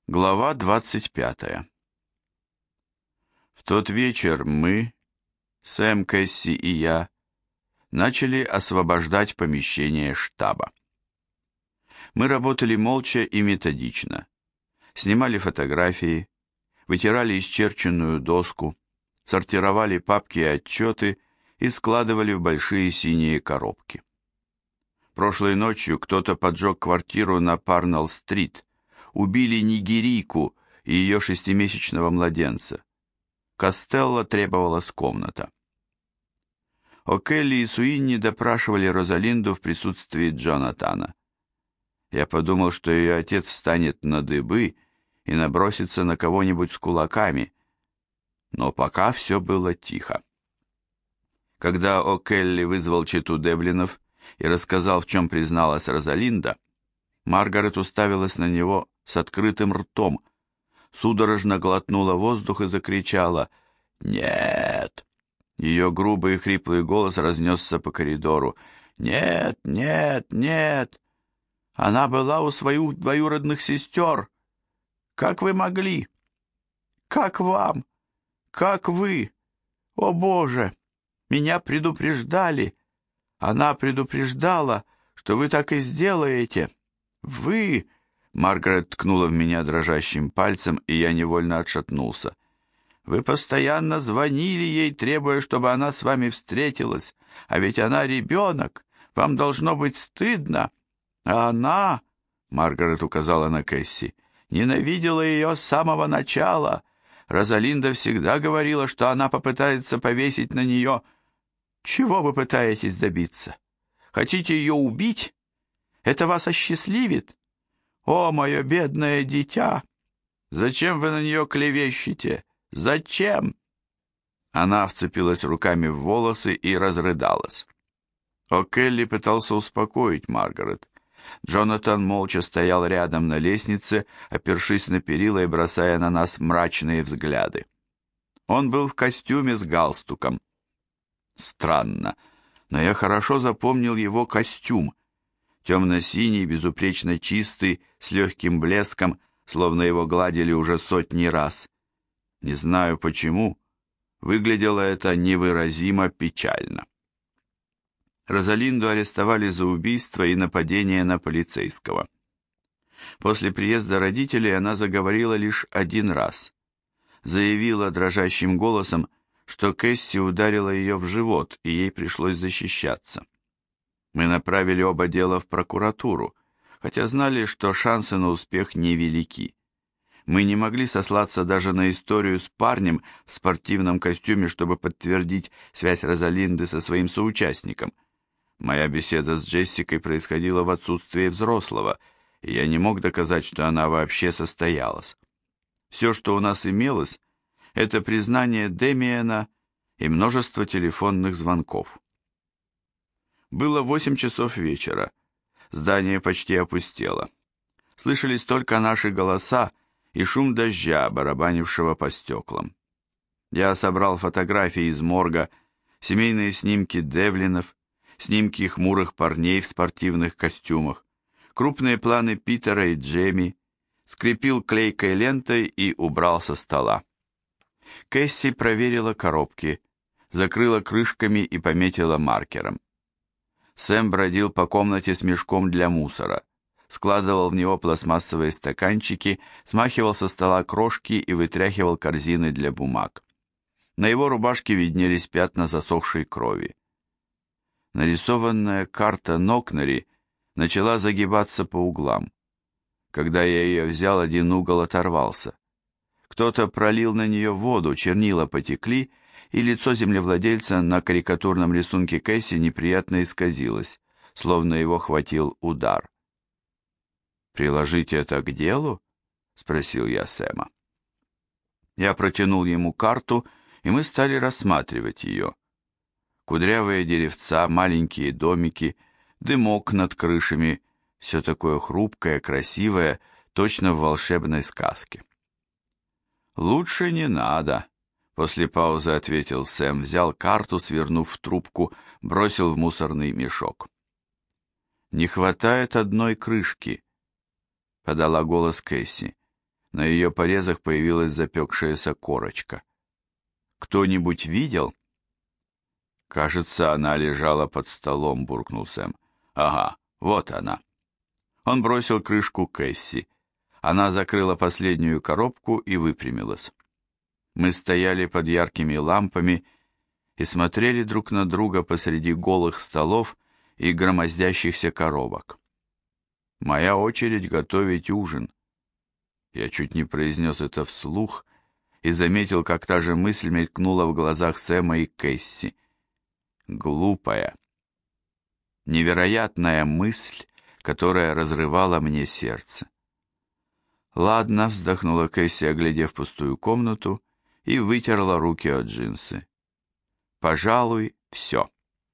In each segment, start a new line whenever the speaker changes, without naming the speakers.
Глава 25. В тот вечер мы, Сэм, Кэсси и я, начали освобождать помещение штаба. Мы работали молча и методично, снимали фотографии, вытирали исчерченную доску, сортировали папки и отчеты и складывали в большие синие коробки. Прошлой ночью кто-то поджег квартиру на Парнелл-стрит, убили нигерийку и ее 6-месячного младенца. Костелло требовалась комната. О'Келли и Суинни допрашивали Розалинду в присутствии Джонатана. Я подумал, что ее отец встанет на дыбы и набросится на кого-нибудь с кулаками, но пока все было тихо. Когда О'Келли вызвал чету Девлинов и рассказал, в чем призналась Розалинда, Маргарет уставилась на него с открытым ртом, судорожно глотнула воздух и закричала «Нет!». Ее грубый и хриплый голос разнесся по коридору. «Нет, нет, нет! Она была у своих двоюродных сестер! Как вы могли? Как вам? Как вы? О, Боже! Меня предупреждали! Она предупреждала, что вы так и сделаете! Вы...» Маргарет ткнула в меня дрожащим пальцем, и я невольно отшатнулся. «Вы постоянно звонили ей, требуя, чтобы она с вами встретилась. А ведь она ребенок. Вам должно быть стыдно. А она, — Маргарет указала на Кэсси, — ненавидела ее с самого начала. Розалинда всегда говорила, что она попытается повесить на нее. Чего вы пытаетесь добиться? Хотите ее убить? Это вас осчастливит? О, мое бедное дитя! Зачем вы на нее клевещете? Зачем?» Она вцепилась руками в волосы и разрыдалась. О'Келли пытался успокоить Маргарет. Джонатан молча стоял рядом на лестнице, опершись на перила и бросая на нас мрачные взгляды. Он был в костюме с галстуком. Странно, но я хорошо запомнил его костюм. Темно-синий, безупречно чистый, с легким блеском, словно его гладили уже сотни раз. Не знаю почему, выглядело это невыразимо печально. Розалинду арестовали за убийство и нападение на полицейского. После приезда родителей она заговорила лишь один раз. Заявила дрожащим голосом, что Кэсси ударила ее в живот, и ей пришлось защищаться. Мы направили оба дела в прокуратуру, хотя знали, что шансы на успех невелики. Мы не могли сослаться даже на историю с парнем в спортивном костюме, чтобы подтвердить связь Розалинды со своим соучастником. Моя беседа с Джессикой происходила в отсутствии взрослого, и я не мог доказать, что она вообще состоялась. Все, что у нас имелось, это признание Демиена и множество телефонных звонков. Было 8 часов вечера. Здание почти опустело. Слышались только наши голоса и шум дождя, барабанившего по стеклам. Я собрал фотографии из морга, семейные снимки Девлинов, снимки хмурых парней в спортивных костюмах, крупные планы Питера и Джемми, скрепил клейкой лентой и убрал со стола. Кэсси проверила коробки, закрыла крышками и пометила маркером. Сэм бродил по комнате с мешком для мусора, складывал в него пластмассовые стаканчики, смахивал со стола крошки и вытряхивал корзины для бумаг. На его рубашке виднелись пятна засохшей крови. Нарисованная карта Нокнери начала загибаться по углам. Когда я ее взял, один угол оторвался. Кто-то пролил на нее воду, чернила потекли, и лицо землевладельца на карикатурном рисунке Кэсси неприятно исказилось, словно его хватил удар. «Приложить это к делу?» — спросил я Сэма. Я протянул ему карту, и мы стали рассматривать ее. Кудрявые деревца, маленькие домики, дымок над крышами, все такое хрупкое, красивое, точно в волшебной сказке. «Лучше не надо», — после паузы ответил Сэм, взял карту, свернув в трубку, бросил в мусорный мешок. «Не хватает одной крышки», — подала голос Кэсси. На ее порезах появилась запекшаяся корочка. «Кто-нибудь видел?» «Кажется, она лежала под столом», — буркнул Сэм. «Ага, вот она». Он бросил крышку Кэсси. Она закрыла последнюю коробку и выпрямилась. Мы стояли под яркими лампами и смотрели друг на друга посреди голых столов и громоздящихся коробок. Моя очередь готовить ужин. Я чуть не произнес это вслух и заметил, как та же мысль мелькнула в глазах Сэма и Кэсси. Глупая, невероятная мысль, которая разрывала мне сердце. «Ладно», — вздохнула Кэсси, оглядев пустую комнату, и вытерла руки от джинсы. «Пожалуй, все».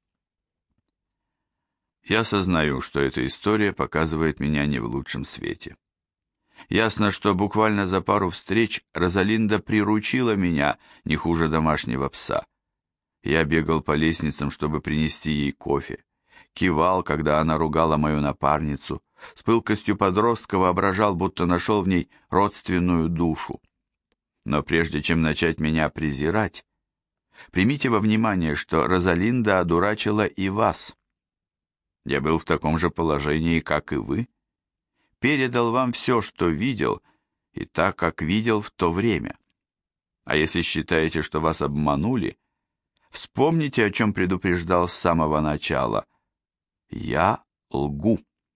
Я сознаю, что эта история показывает меня не в лучшем свете. Ясно, что буквально за пару встреч Розалинда приручила меня не хуже домашнего пса. Я бегал по лестницам, чтобы принести ей кофе, кивал, когда она ругала мою напарницу, с пылкостью подростка воображал, будто нашел в ней родственную душу. Но прежде чем начать меня презирать, примите во внимание, что Розалинда одурачила и вас. Я был в таком же положении, как и вы. Передал вам все, что видел, и так, как видел в то время. А если считаете, что вас обманули, вспомните, о чем предупреждал с самого начала. Я лгу.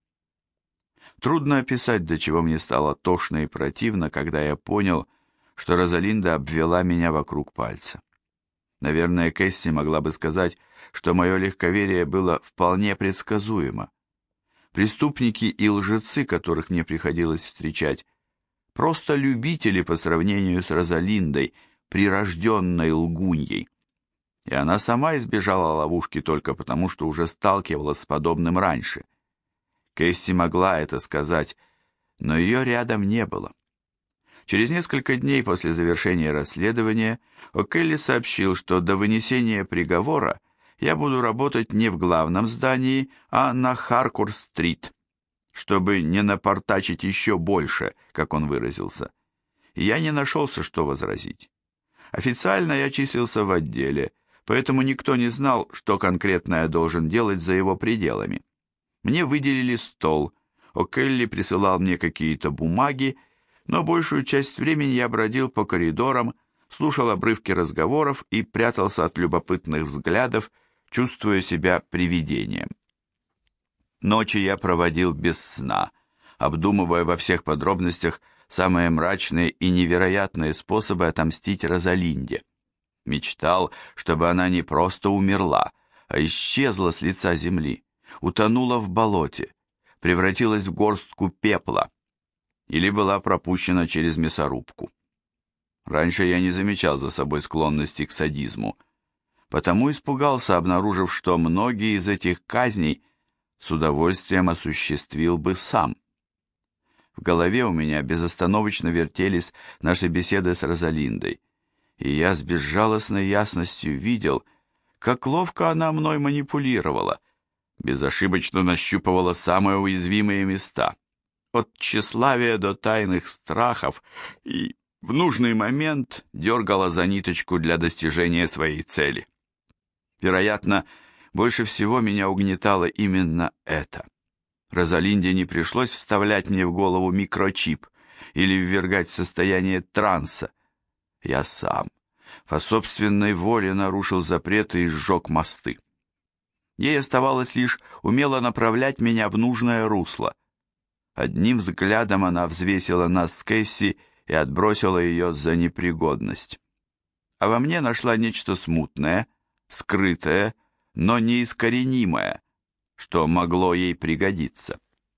Трудно описать, до чего мне стало тошно и противно, когда я понял, что Розалинда обвела меня вокруг пальца. Наверное, Кэсси могла бы сказать, что мое легковерие было вполне предсказуемо. Преступники и лжецы, которых мне приходилось встречать, просто любители по сравнению с Розалиндой, прирожденной лгуньей. И она сама избежала ловушки только потому, что уже сталкивалась с подобным раньше. Кэсси могла это сказать, но ее рядом не было. Через несколько дней после завершения расследования О'Келли сообщил, что до вынесения приговора я буду работать не в главном здании, а на Харкур-стрит, чтобы не напортачить еще больше, как он выразился. И я не нашелся, что возразить. Официально я числился в отделе, поэтому никто не знал, что конкретно я должен делать за его пределами. Мне выделили стол, О'Келли присылал мне какие-то бумаги, но большую часть времени я бродил по коридорам, слушал обрывки разговоров и прятался от любопытных взглядов, чувствуя себя привидением. Ночи я проводил без сна, обдумывая во всех подробностях самые мрачные и невероятные способы отомстить Розалинде. Мечтал, чтобы она не просто умерла, а исчезла с лица земли, утонула в болоте, превратилась в горстку пепла или была пропущена через мясорубку. Раньше я не замечал за собой склонности к садизму, потому испугался, обнаружив, что многие из этих казней с удовольствием осуществил бы сам. В голове у меня безостановочно вертелись наши беседы с Розалиндой, и я с безжалостной ясностью видел, как ловко она мной манипулировала, безошибочно нащупывала самые уязвимые места, от тщеславия до тайных страхов, и в нужный момент дергала за ниточку для достижения своей цели. Вероятно, больше всего меня угнетало именно это. Розалинде не пришлось вставлять мне в голову микрочип или ввергать в состояние транса. Я сам по собственной воле нарушил запреты и сжег мосты. Ей оставалось лишь умело направлять меня в нужное русло. Одним взглядом она взвесила нас с Кэсси и отбросила ее за непригодность. А во мне нашла нечто смутное, скрытое, но неискоренимое, что могло ей пригодиться.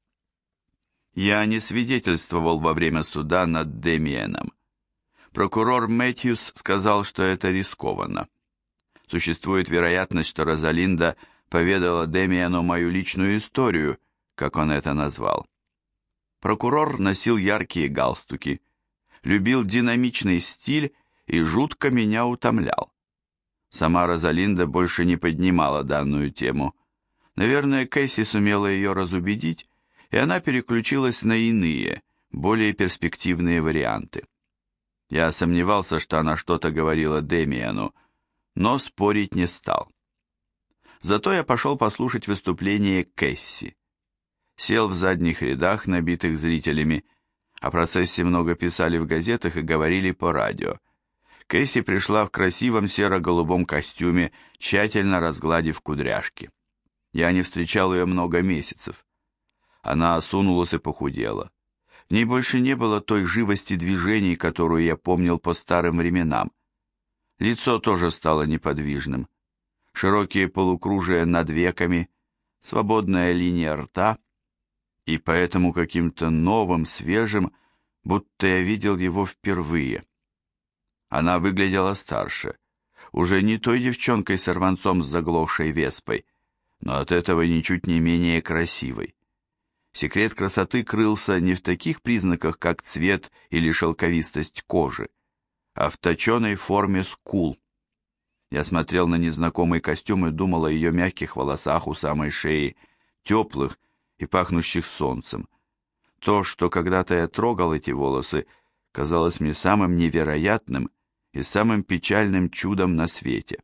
Я не свидетельствовал во время суда над Демиеном. Прокурор Мэтьюс сказал, что это рискованно. Существует вероятность, что Розалинда поведала Демиену мою личную историю, как он это назвал. Прокурор носил яркие галстуки, любил динамичный стиль и жутко меня утомлял. Сама Розалинда больше не поднимала данную тему. Наверное, Кэсси сумела ее разубедить, и она переключилась на иные, более перспективные варианты. Я сомневался, что она что-то говорила Демиану, но спорить не стал. Зато я пошел послушать выступление Кэсси. Сел в задних рядах, набитых зрителями. О процессе много писали в газетах и говорили по радио. Кэсси пришла в красивом серо-голубом костюме, тщательно разгладив кудряшки. Я не встречал ее много месяцев. Она осунулась и похудела. В ней больше не было той живости движений, которую я помнил по старым временам. Лицо тоже стало неподвижным. Широкие полукружия над веками, свободная линия рта, и поэтому каким-то новым, свежим, будто я видел его впервые. Она выглядела старше, уже не той девчонкой-сорванцом с заглохшей веспой, но от этого ничуть не менее красивой. Секрет красоты крылся не в таких признаках, как цвет или шелковистость кожи, а в точеной форме скул. Я смотрел на незнакомый костюм и думал о ее мягких волосах у самой шеи, теплых и пахнущих солнцем. То, что когда-то я трогал эти волосы, казалось мне самым невероятным и самым печальным чудом на свете.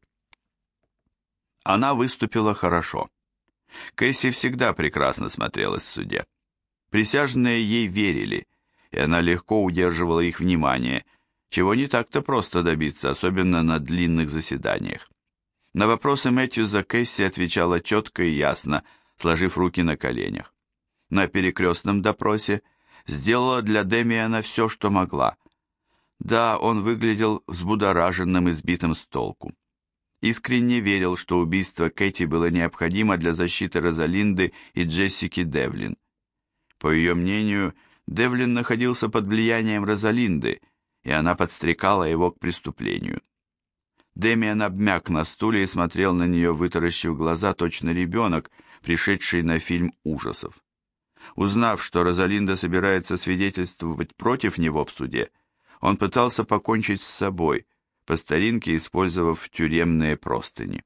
Она выступила хорошо. Кэсси всегда прекрасно смотрелась в суде. Присяжные ей верили, и она легко удерживала их внимание, чего не так-то просто добиться, особенно на длинных заседаниях. На вопросы Мэтьюза Кэсси отвечала четко и ясно, сложив руки на коленях. На перекрестном допросе сделала для Демиана все, что могла. Да, он выглядел взбудораженным и сбитым с толку. Искренне верил, что убийство Кэти было необходимо для защиты Розалинды и Джессики Девлин. По ее мнению, Девлин находился под влиянием Розалинды, и она подстрекала его к преступлению. Демиан обмяк на стуле и смотрел на нее, вытаращив глаза, точно ребенок, пришедший на фильм ужасов. Узнав, что Розалинда собирается свидетельствовать против него в суде, он пытался покончить с собой, по старинке использовав тюремные простыни.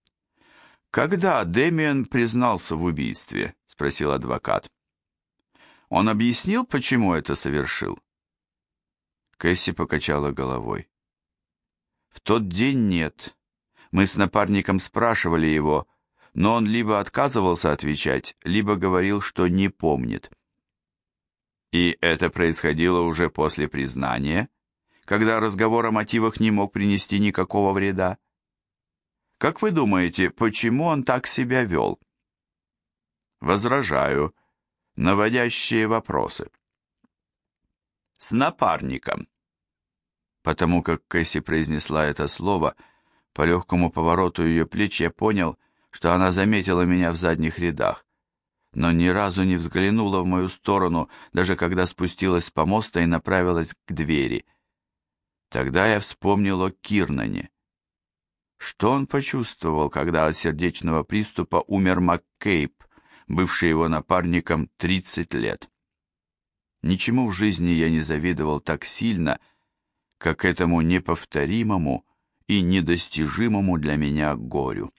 «Когда Демиан признался в убийстве?» — спросил адвокат. «Он объяснил, почему это совершил?» Кэсси покачала головой. «В тот день нет. Мы с напарником спрашивали его, но он либо отказывался отвечать, либо говорил, что не помнит». «И это происходило уже после признания, когда разговор о мотивах не мог принести никакого вреда? Как вы думаете, почему он так себя вел?» «Возражаю. Наводящие вопросы». «С напарником». Потому как Кэсси произнесла это слово, по легкому повороту ее плеч я понял, что она заметила меня в задних рядах, но ни разу не взглянула в мою сторону, даже когда спустилась с помоста и направилась к двери. Тогда я вспомнил о Кирнане. Что он почувствовал, когда от сердечного приступа умер МакКейб, бывший его напарником 30 лет? Ничему в жизни я не завидовал так сильно, как этому неповторимому и недостижимому для меня горю.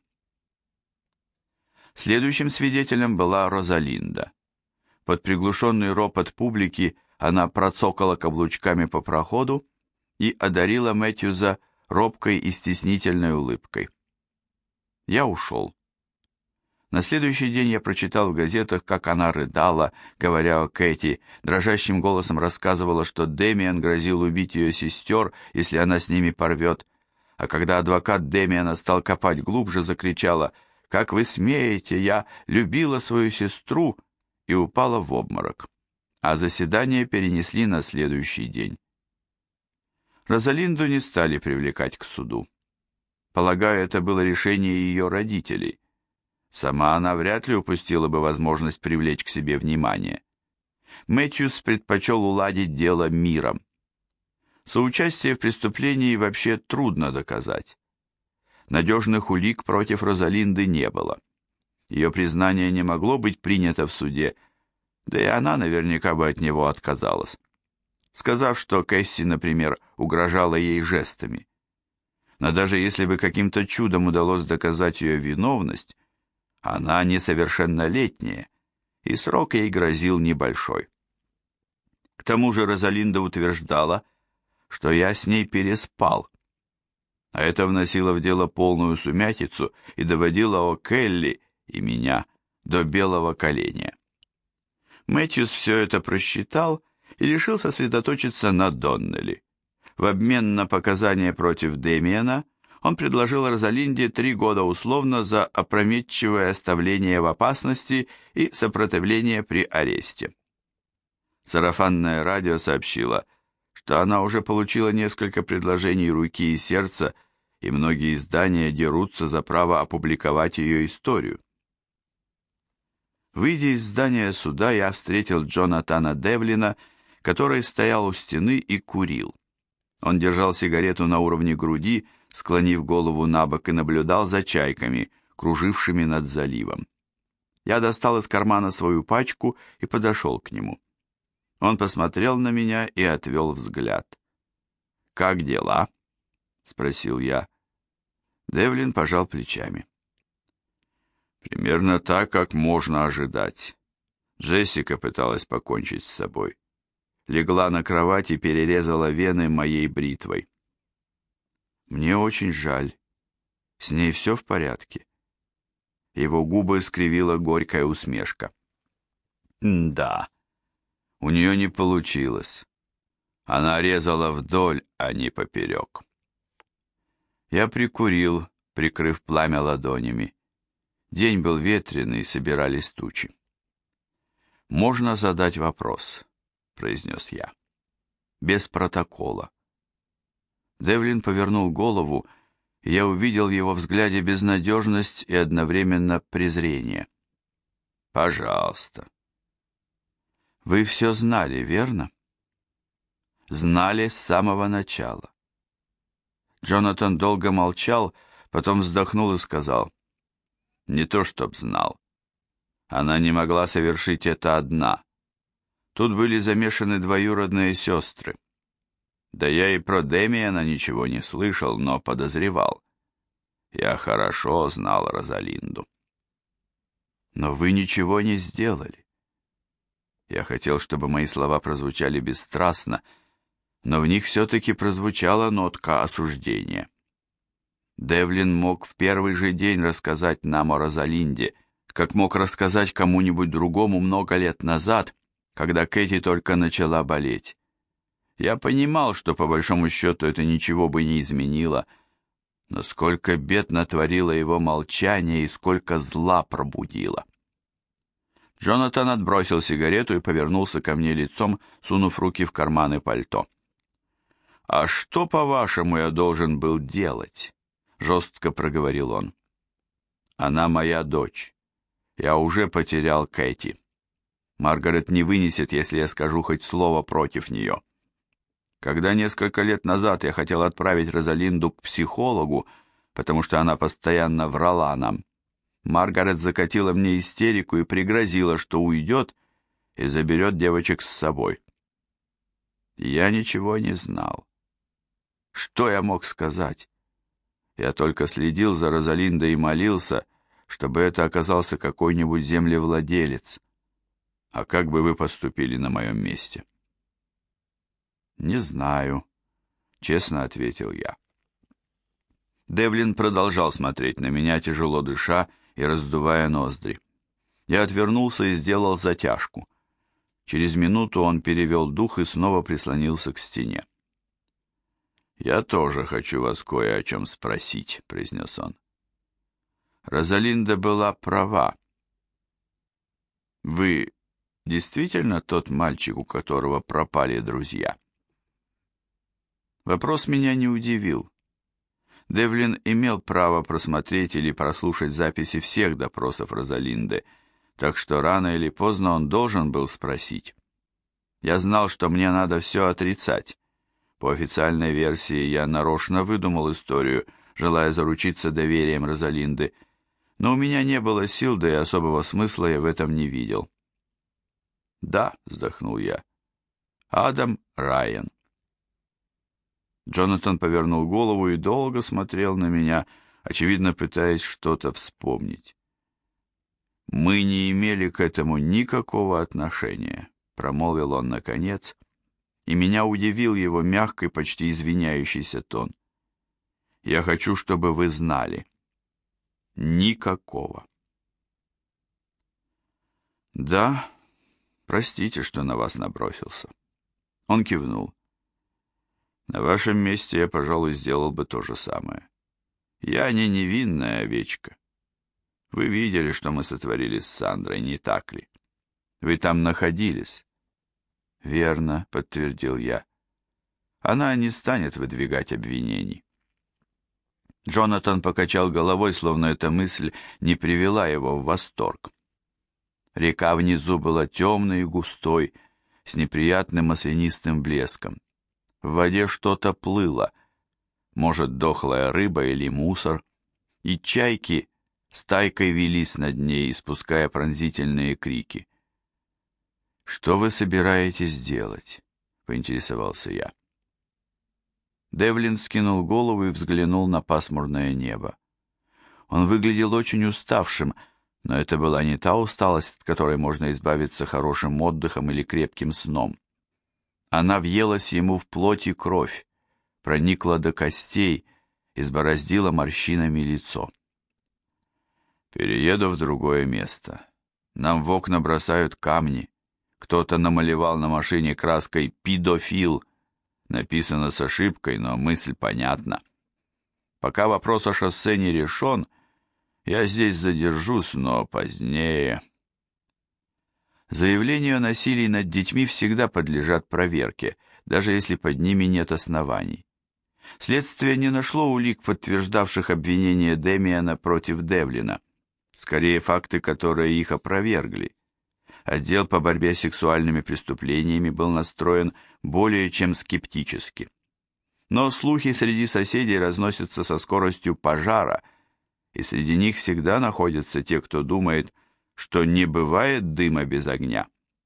Следующим свидетелем была Розалинда. Под приглушенный ропот публики она процокала каблучками по проходу и одарила Мэтьюза робкой и стеснительной улыбкой. Я ушел. На следующий день я прочитал в газетах, как она рыдала, говоря о Кэти, дрожащим голосом рассказывала, что Демиан грозил убить ее сестер, если она с ними порвет, а когда адвокат Демиана стал копать глубже, закричала: «Как вы смеете, я любила свою сестру!» и упала в обморок. А заседание перенесли на следующий день. Розалинду не стали привлекать к суду. Полагаю, это было решение ее родителей. Сама она вряд ли упустила бы возможность привлечь к себе внимание. Мэтьюс предпочел уладить дело миром. Соучастие в преступлении вообще трудно доказать. Надежных улик против Розалинды не было. Ее признание не могло быть принято в суде, да и она наверняка бы от него отказалась, сказав, что Кэсси, например, угрожала ей жестами. Но даже если бы каким-то чудом удалось доказать ее виновность, она несовершеннолетняя, и срок ей грозил небольшой. К тому же Розалинда утверждала, что я с ней переспал, а это вносило в дело полную сумятицу и доводило О'Келли и меня до белого коленя. Мэтьюс все это просчитал и решил сосредоточиться на Доннелли. В обмен на показания против Дэмиена он предложил Розалинде 3 года условно за опрометчивое оставление в опасности и сопротивление при аресте. Сарафанное радио сообщило, что она уже получила несколько предложений руки и сердца, и многие издания дерутся за право опубликовать ее историю. Выйдя из здания суда, я встретил Джонатана Девлина, который стоял у стены и курил. Он держал сигарету на уровне груди, склонив голову на бок, и наблюдал за чайками, кружившими над заливом. Я достал из кармана свою пачку и подошел к нему. Он посмотрел на меня и отвел взгляд. «Как дела?» — спросил я. Девлин пожал плечами. «Примерно так, как можно ожидать. Джессика пыталась покончить с собой. Легла на кровать и перерезала вены моей бритвой. Мне очень жаль. С ней все в порядке?» Его губы скривила горькая усмешка. «Да, у нее не получилось. Она резала вдоль, а не поперек». Я прикурил, прикрыв пламя ладонями. День был ветреный, собирались тучи. «Можно задать вопрос», — произнес я. «Без протокола». Девлин повернул голову, и я увидел в его взгляде безнадежность и одновременно презрение. «Пожалуйста». «Вы все знали, верно?» «Знали с самого начала». Джонатан долго молчал, потом вздохнул и сказал: «Не то чтоб знал. Она не могла совершить это одна. Тут были замешаны двоюродные сестры. Да я и про Дэмиена ничего не слышал, но подозревал. Я хорошо знал Розалинду». «Но вы ничего не сделали». Я хотел, чтобы мои слова прозвучали бесстрастно, но в них все-таки прозвучала нотка осуждения. Девлин мог в первый же день рассказать нам о Розалинде, как мог рассказать кому-нибудь другому много лет назад, когда Кэти только начала болеть. Я понимал, что по большому счету это ничего бы не изменило, но сколько бед натворило его молчание и сколько зла пробудило. Джонатан отбросил сигарету и повернулся ко мне лицом, сунув руки в карманы пальто. «А что, по-вашему, я должен был делать?» — жестко проговорил он. «Она моя дочь. Я уже потерял Кэти. Маргарет не вынесет, если я скажу хоть слово против нее. Когда несколько лет назад я хотел отправить Розалинду к психологу, потому что она постоянно врала нам, Маргарет закатила мне истерику и пригрозила, что уйдет и заберет девочек с собой. Я ничего не знал. Что я мог сказать? Я только следил за Розалиндой и молился, чтобы это оказался какой-нибудь землевладелец. А как бы вы поступили на моем месте?» «Не знаю», — честно ответил я. Девлин продолжал смотреть на меня, тяжело дыша и раздувая ноздри. Я отвернулся и сделал затяжку. Через минуту он перевел дух и снова прислонился к стене. «Я тоже хочу вас кое о чем спросить», — произнес он. «Розалинда была права. Вы действительно тот мальчик, у которого пропали друзья?» Вопрос меня не удивил. Девлин имел право просмотреть или прослушать записи всех допросов Розалинды, так что рано или поздно он должен был спросить. Я знал, что мне надо все отрицать. По официальной версии я нарочно выдумал историю, желая заручиться доверием Розалинды, но у меня не было сил, да и особого смысла я в этом не видел. «Да», — вздохнул я, — «Адам Райан». Джонатан повернул голову и долго смотрел на меня, очевидно пытаясь что-то вспомнить. «Мы не имели к этому никакого отношения», — промолвил он наконец, и меня удивил его мягкий, почти извиняющийся тон. «Я хочу, чтобы вы знали. Никакого». «Да, простите, что на вас набросился». Он кивнул. «На вашем месте я, пожалуй, сделал бы то же самое. Я не невинная овечка. Вы видели, что мы сотворили с Сандрой, не так ли? Вы там находились». «Верно», — подтвердил я. «Она не станет выдвигать обвинений». Джонатан покачал головой, словно эта мысль не привела его в восторг. Река внизу была темной и густой, с неприятным маслянистым блеском. В воде что-то плыло, может, дохлая рыба или мусор, и чайки стайкой велись над ней, испуская пронзительные крики. «Что вы собираетесь делать?» — поинтересовался я. Девлин скинул голову и взглянул на пасмурное небо. Он выглядел очень уставшим, но это была не та усталость, от которой можно избавиться хорошим отдыхом или крепким сном. Она въелась ему в плоть и кровь, проникла до костей, избороздила морщинами лицо. «Перееду в другое место. Нам в окна бросают камни. Кто-то намалевал на машине краской «Педофил». Написано с ошибкой, но мысль понятна. Пока вопрос о шоссе не решен, я здесь задержусь, но позднее...» Заявления о насилии над детьми всегда подлежат проверке, даже если под ними нет оснований. Следствие не нашло улик, подтверждавших обвинения Демиана против Девлина, скорее факты, которые их опровергли. Отдел по борьбе с сексуальными преступлениями был настроен более чем скептически. Но слухи среди соседей разносятся со скоростью пожара, и среди них всегда находятся те, кто думает, что не бывает дыма без огня.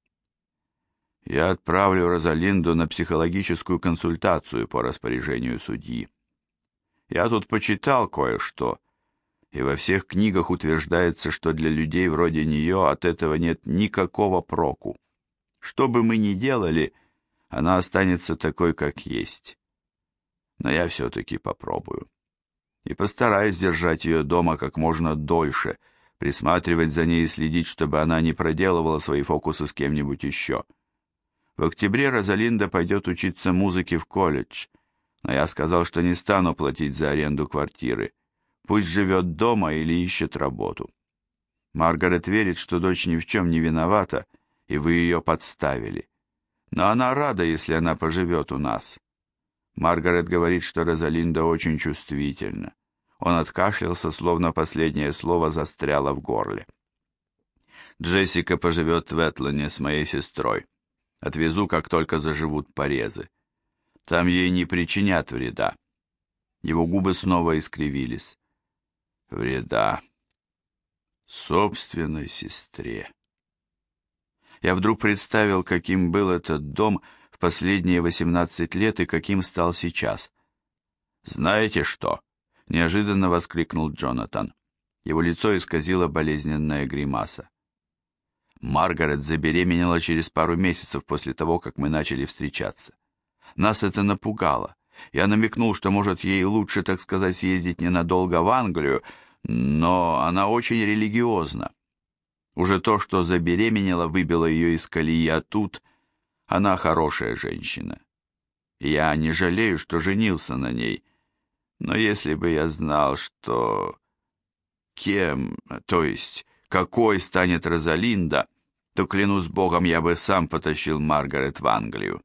Я отправлю Розалинду на психологическую консультацию по распоряжению судьи. Я тут почитал кое-что, и во всех книгах утверждается, что для людей вроде нее от этого нет никакого проку. Что бы мы ни делали, она останется такой, как есть. Но я все-таки попробую. И постараюсь держать ее дома как можно дольше, присматривать за ней и следить, чтобы она не проделывала свои фокусы с кем-нибудь еще. В октябре Розалинда пойдет учиться музыке в колледж, но я сказал, что не стану платить за аренду квартиры. Пусть живет дома или ищет работу. Маргарет верит, что дочь ни в чем не виновата, и вы ее подставили. Но она рада, если она поживет у нас. Маргарет говорит, что Розалинда очень чувствительна. Он откашлялся, словно последнее слово застряло в горле. Джессика поживет в Этлоне с моей сестрой. Отвезу, как только заживут порезы. Там ей не причинят вреда. Его губы снова искривились. Вреда собственной сестре. Я вдруг представил, каким был этот дом в последние 18 лет и каким стал сейчас. «Знаете что?» — неожиданно воскликнул Джонатан. Его лицо исказило болезненная гримаса. Маргарет забеременела через пару месяцев после того, как мы начали встречаться. Нас это напугало. Я намекнул, что, может, ей лучше, так сказать, съездить ненадолго в Англию, но она очень религиозна. Уже то, что забеременела, выбило ее из колеи, а тут она хорошая женщина. Я не жалею, что женился на ней, но если бы я знал, что... кем, то есть какой станет Розалинда, то, клянусь Богом, я бы сам потащил Маргарет в Англию.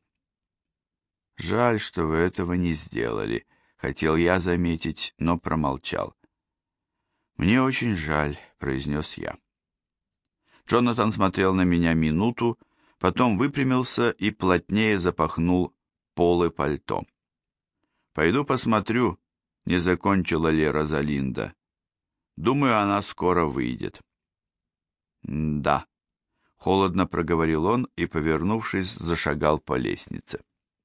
Жаль, что вы этого не сделали, хотел я заметить, но промолчал. Мне очень жаль, произнес я. Джонатан смотрел на меня минуту, потом выпрямился и плотнее запахнул полы пальто. Пойду посмотрю, не закончила ли Розалинда. Думаю, она скоро выйдет. Да, холодно проговорил он и, повернувшись, зашагал по лестнице.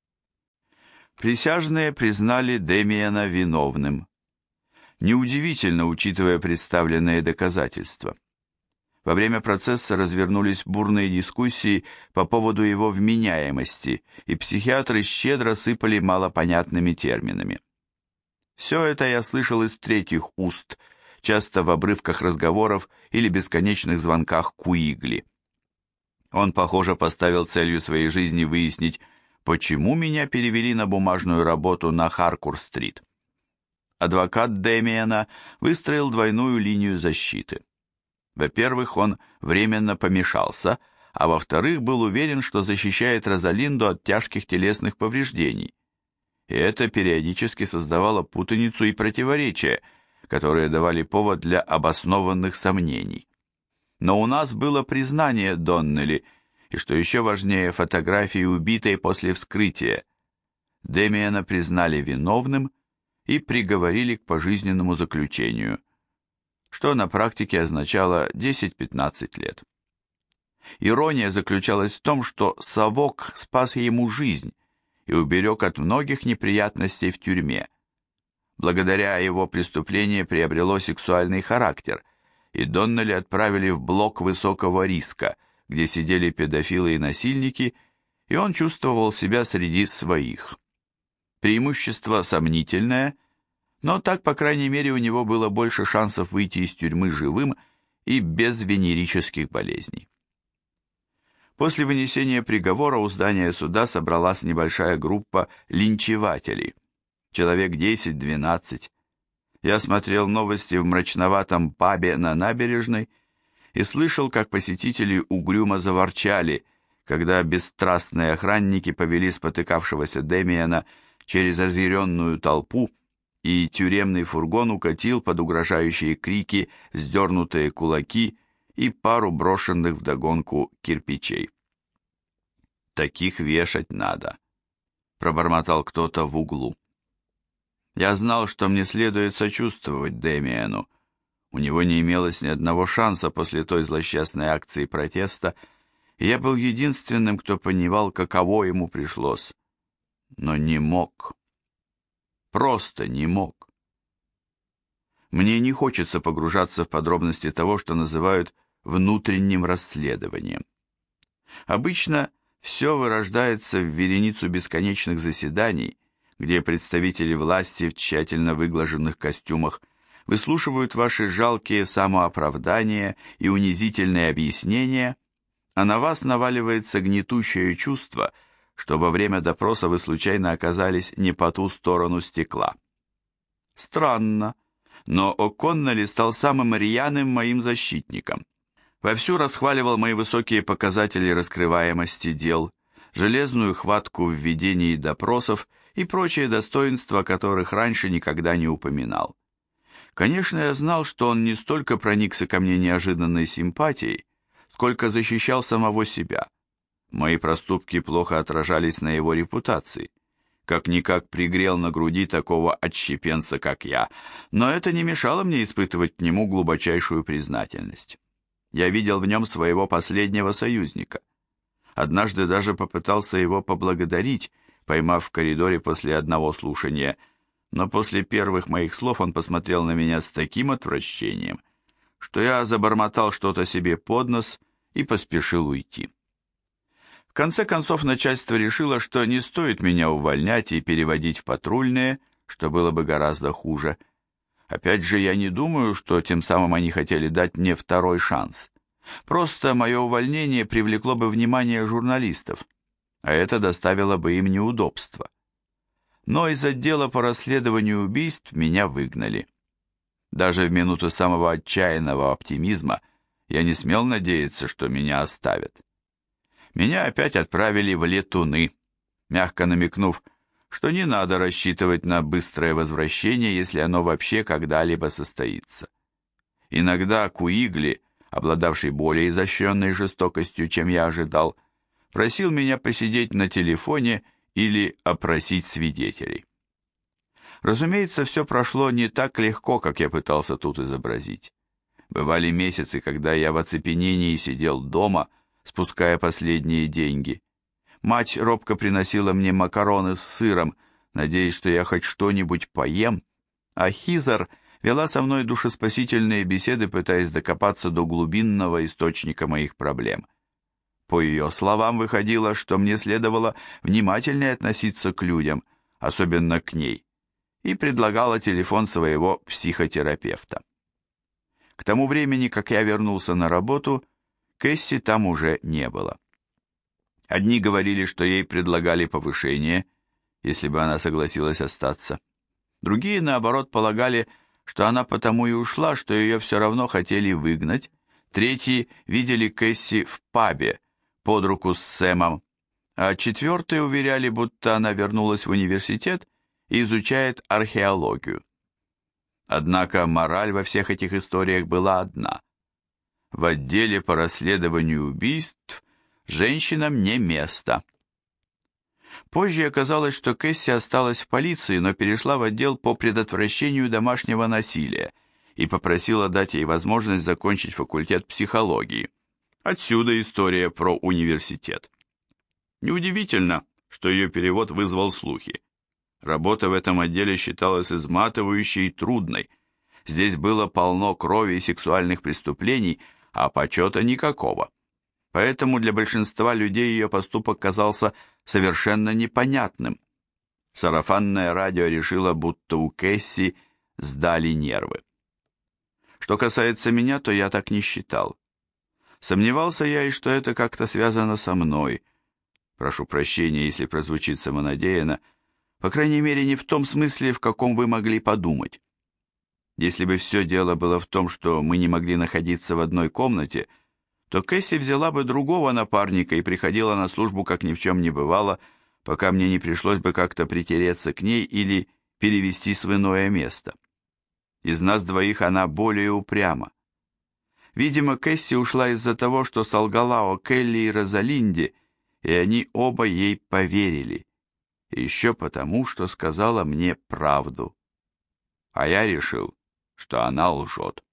Присяжные признали Демиана виновным. Неудивительно, учитывая представленные доказательства. Во время процесса развернулись бурные дискуссии по поводу его вменяемости, и психиатры щедро сыпали малопонятными терминами. Все это я слышал из третьих уст, часто в обрывках разговоров или бесконечных звонках Куигли. Он, похоже, поставил целью своей жизни выяснить, почему меня перевели на бумажную работу на Харкур-стрит. Адвокат Дэмиена выстроил двойную линию защиты. Во-первых, он временно помешался, а во-вторых, был уверен, что защищает Розалинду от тяжких телесных повреждений. И это периодически создавало путаницу и противоречия, которые давали повод для обоснованных сомнений. Но у нас было признание Доннелли, и, что еще важнее, фотографии убитой после вскрытия. Дэмиена признали виновным и приговорили к пожизненному заключению, что на практике означало 10-15 лет. Ирония заключалась в том, что совок спас ему жизнь и уберег от многих неприятностей в тюрьме. Благодаря его преступление приобрело сексуальный характер, и Доннелли отправили в блок высокого риска, где сидели педофилы и насильники, и он чувствовал себя среди своих. Преимущество сомнительное, но так, по крайней мере, у него было больше шансов выйти из тюрьмы живым и без венерических болезней. После вынесения приговора у здания суда собралась небольшая группа линчевателей, человек 10-12. Я смотрел новости в мрачноватом пабе на набережной и слышал, как посетители угрюмо заворчали, когда бесстрастные охранники повели спотыкавшегося Дэмиена через разъяренную толпу, и тюремный фургон укатил под угрожающие крики, вздернутые кулаки и пару брошенных вдогонку кирпичей. «Таких вешать надо», — пробормотал кто-то в углу. Я знал, что мне следует сочувствовать Дэмиену. У него не имелось ни одного шанса после той злосчастной акции протеста, и я был единственным, кто понимал, каково ему пришлось. Но не мог. Просто не мог. Мне не хочется погружаться в подробности того, что называют внутренним расследованием. Обычно все вырождается в вереницу бесконечных заседаний, где представители власти в тщательно выглаженных костюмах выслушивают ваши жалкие самооправдания и унизительные объяснения, а на вас наваливается гнетущее чувство, что во время допроса вы случайно оказались не по ту сторону стекла. Странно, но О'Коннелли стал самым рьяным моим защитником. Вовсю расхваливал мои высокие показатели раскрываемости дел, железную хватку в ведении допросов и прочие достоинства, которых раньше никогда не упоминал. Конечно, я знал, что он не столько проникся ко мне неожиданной симпатией, сколько защищал самого себя. Мои проступки плохо отражались на его репутации. Как-никак пригрел на груди такого отщепенца, как я, но это не мешало мне испытывать к нему глубочайшую признательность. Я видел в нем своего последнего союзника. Однажды даже попытался его поблагодарить, поймав в коридоре после одного слушания, но после первых моих слов он посмотрел на меня с таким отвращением, что я забормотал что-то себе под нос и поспешил уйти. В конце концов, начальство решило, что не стоит меня увольнять и переводить в патрульные, что было бы гораздо хуже. Опять же, я не думаю, что тем самым они хотели дать мне второй шанс. Просто мое увольнение привлекло бы внимание журналистов, а это доставило бы им неудобства. Но из отдела по расследованию убийств меня выгнали. Даже в минуту самого отчаянного оптимизма я не смел надеяться, что меня оставят. Меня опять отправили в летуны, мягко намекнув, что не надо рассчитывать на быстрое возвращение, если оно вообще когда-либо состоится. Иногда Куигли, обладавший более изощренной жестокостью, чем я ожидал, просил меня посидеть на телефоне или опросить свидетелей. Разумеется, все прошло не так легко, как я пытался тут изобразить. Бывали месяцы, когда я в оцепенении сидел дома, спуская последние деньги. Мать робко приносила мне макароны с сыром, надеясь, что я хоть что-нибудь поем, а Хизар вела со мной душеспасительные беседы, пытаясь докопаться до глубинного источника моих проблем. По ее словам, выходило, что мне следовало внимательнее относиться к людям, особенно к ней, и предлагала телефон своего психотерапевта. К тому времени, как я вернулся на работу, Кэсси там уже не было. Одни говорили, что ей предлагали повышение, если бы она согласилась остаться. Другие, наоборот, полагали, что она потому и ушла, что ее все равно хотели выгнать. Третьи видели Кэсси в пабе под руку с Сэмом, а четвертые уверяли, будто она вернулась в университет и изучает археологию. Однако мораль во всех этих историях была одна. В отделе по расследованию убийств женщинам не место. Позже оказалось, что Кэсси осталась в полиции, но перешла в отдел по предотвращению домашнего насилия и попросила дать ей возможность закончить факультет психологии. Отсюда история про университет. Неудивительно, что ее перевод вызвал слухи. Работа в этом отделе считалась изматывающей и трудной. Здесь было полно крови и сексуальных преступлений, а почета никакого. Поэтому для большинства людей ее поступок казался совершенно непонятным. Сарафанное радио решило, будто у Кэсси сдали нервы. Что касается меня, то я так не считал. Сомневался я и что это как-то связано со мной. Прошу прощения, если прозвучит самонадеянно, по крайней мере, не в том смысле, в каком вы могли подумать. Если бы все дело было в том, что мы не могли находиться в одной комнате, то Кэсси взяла бы другого напарника и приходила на службу, как ни в чем не бывало, пока мне не пришлось бы как-то притереться к ней или перевестись в иное место. Из нас двоих она более упряма. Видимо, Кэсси ушла из-за того, что солгала о Келли и Розалинде, и они оба ей поверили. И еще потому, что сказала мне правду. А я решил, что она лжет.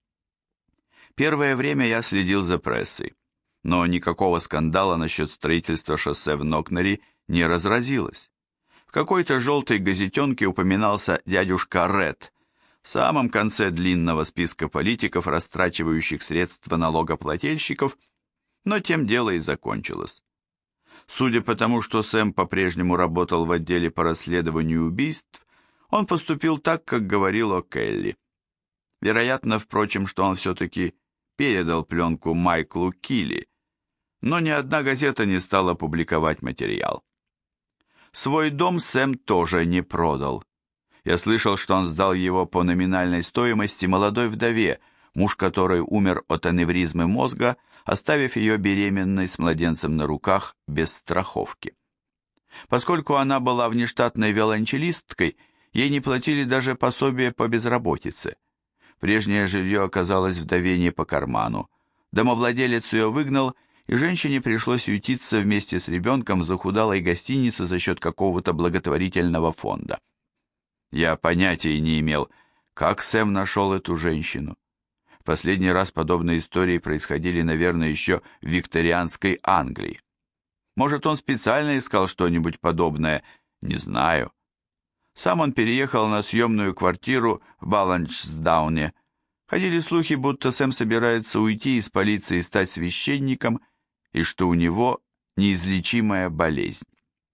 Первое время я следил за прессой, но никакого скандала насчет строительства шоссе в Нокнери не разразилось. В какой-то желтой газетенке упоминался дядюшка Ред, в самом конце длинного списка политиков, растрачивающих средства налогоплательщиков, но тем дело и закончилось. Судя по тому, что Сэм по-прежнему работал в отделе по расследованию убийств, он поступил так, как говорил о Келли. Вероятно, впрочем, что он все-таки передал пленку Майклу Килли, но ни одна газета не стала публиковать материал. Свой дом Сэм тоже не продал. Я слышал, что он сдал его по номинальной стоимости молодой вдове, муж которой умер от аневризмы мозга, оставив ее беременной с младенцем на руках без страховки. Поскольку она была внештатной виолончелисткой, ей не платили даже пособие по безработице. Прежнее жилье оказалось вдове не по карману. Домовладелец ее выгнал, и женщине пришлось ютиться вместе с ребенком в захудалой гостинице за счет какого-то благотворительного фонда. Я понятия не имел, как Сэм нашел эту женщину. В последний раз подобные истории происходили, наверное, еще в викторианской Англии. Может, он специально искал что-нибудь подобное, не знаю. Сам он переехал на съемную квартиру в Баланчсдауне. Ходили слухи, будто Сэм собирается уйти из полиции и стать священником, и что у него неизлечимая болезнь.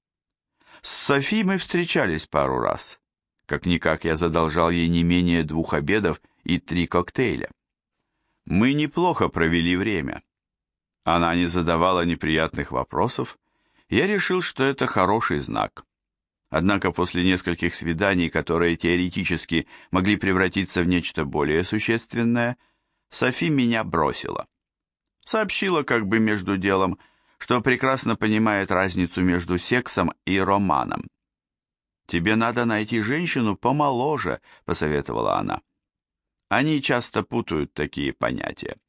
С Софи мы встречались пару раз. Как-никак я задолжал ей не менее 2 обедов и 3 коктейля. Мы неплохо провели время. Она не задавала неприятных вопросов, и я решил, что это хороший знак. Однако после нескольких свиданий, которые теоретически могли превратиться в нечто более существенное, Софи меня бросила. Сообщила как бы между делом, что прекрасно понимает разницу между сексом и романом. «Тебе надо найти женщину помоложе», — посоветовала она. Они часто путают такие понятия.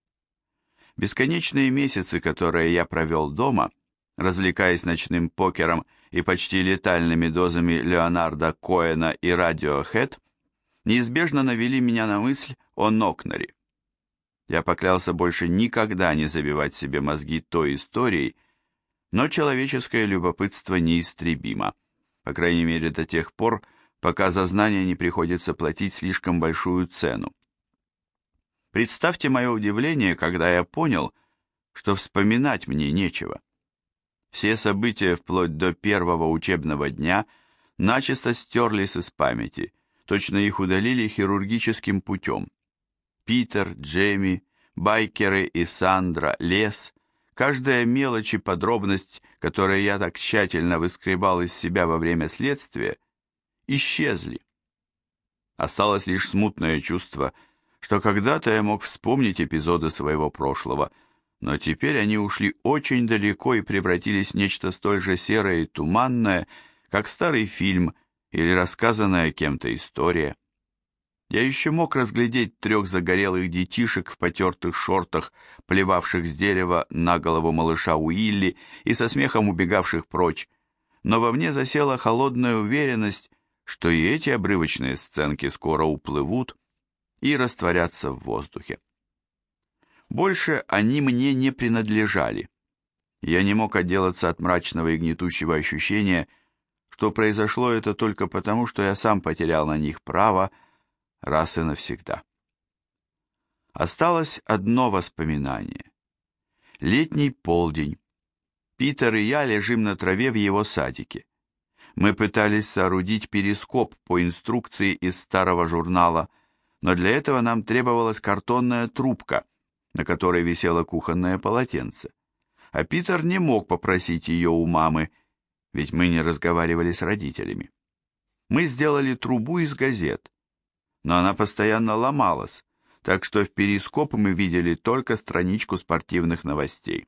Бесконечные месяцы, которые я провел дома, развлекаясь ночным покером и почти летальными дозами Леонарда Коэна и Radiohead, неизбежно навели меня на мысль о Нокнери. Я поклялся больше никогда не забивать себе мозги той историей, но человеческое любопытство неистребимо, по крайней мере до тех пор, пока за знания не приходится платить слишком большую цену. Представьте мое удивление, когда я понял, что вспоминать мне нечего. Все события вплоть до первого учебного дня начисто стерлись из памяти, точно их удалили хирургическим путем. Питер, Джейми, байкеры и Сандра, лес, каждая мелочь и подробность, которые я так тщательно выскребал из себя во время следствия, исчезли. Осталось лишь смутное чувство, что когда-то я мог вспомнить эпизоды своего прошлого, но теперь они ушли очень далеко и превратились в нечто столь же серое и туманное, как старый фильм или рассказанная кем-то история. Я еще мог разглядеть 3 загорелых детишек в потертых шортах, плевавших с дерева на голову малыша Уилли и со смехом убегавших прочь, но во мне засела холодная уверенность, что и эти обрывочные сценки скоро уплывут и растворятся в воздухе. Больше они мне не принадлежали. Я не мог отделаться от мрачного и гнетущего ощущения, что произошло это только потому, что я сам потерял на них право раз и навсегда. Осталось одно воспоминание. Летний полдень. Питер и я лежим на траве в его садике. Мы пытались соорудить перископ по инструкции из старого журнала, но для этого нам требовалась картонная трубка, на которой висело кухонное полотенце. А Питер не мог попросить ее у мамы, ведь мы не разговаривали с родителями. Мы сделали трубу из газет, но она постоянно ломалась, так что в перископ мы видели только страничку спортивных новостей.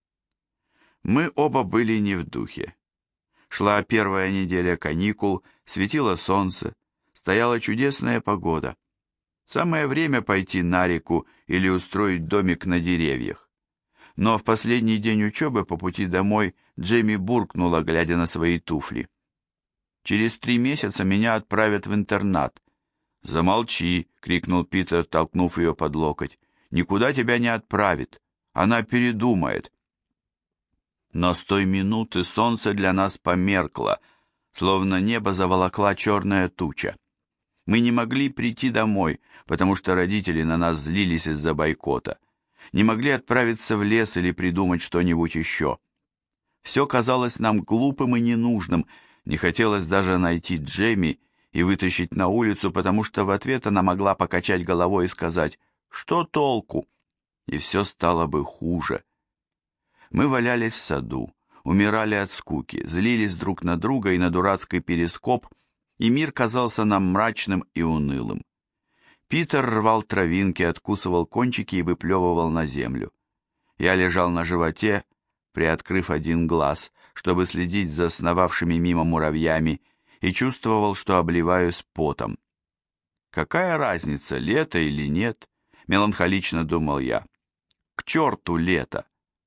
Мы оба были не в духе. Шла первая неделя каникул, светило солнце, стояла чудесная погода. Самое время пойти на реку или устроить домик на деревьях. Но в последний день учебы по пути домой Джейми буркнула, глядя на свои туфли: «Через 3 месяца меня отправят в интернат». «Замолчи!» — крикнул Питер, толкнув ее под локоть. «Никуда тебя не отправит. Она передумает». Но с той минуты солнце для нас померкло, словно небо заволокла черная туча. Мы не могли прийти домой, потому что родители на нас злились из-за бойкота. Не могли отправиться в лес или придумать что-нибудь еще. Все казалось нам глупым и ненужным, не хотелось даже найти Джейми и вытащить на улицу, потому что в ответ она могла покачать головой и сказать: «Что толку?» И все стало бы хуже. Мы валялись в саду, умирали от скуки, злились друг на друга и на дурацкий перископ, и мир казался нам мрачным и унылым. Питер рвал травинки, откусывал кончики и выплевывал на землю. Я лежал на животе, приоткрыв один глаз, чтобы следить за сновавшими мимо муравьями, и чувствовал, что обливаюсь потом. «Какая разница, лето или нет?» — меланхолично думал я. «К черту лето!»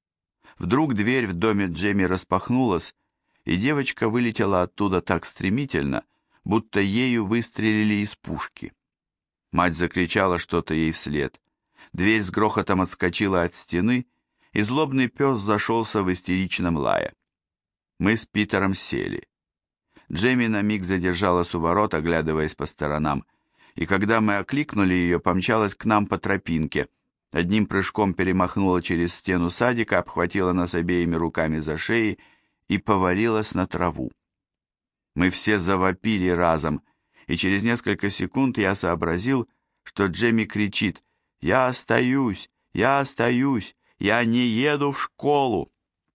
Вдруг дверь в доме Джейми распахнулась, и девочка вылетела оттуда так стремительно, будто ею выстрелили из пушки. Мать закричала что-то ей вслед. Дверь с грохотом отскочила от стены, и злобный пес зашелся в истеричном лае. Мы с Питером сели. Джейми на миг задержалась у ворот, оглядываясь по сторонам, и когда мы окликнули ее, помчалась к нам по тропинке, одним прыжком перемахнула через стену садика, обхватила нас обеими руками за шеи и повалилась на траву. Мы все завопили разом, и через несколько секунд я сообразил, что Джейми кричит: «Я остаюсь! Я остаюсь! Я не еду в школу!»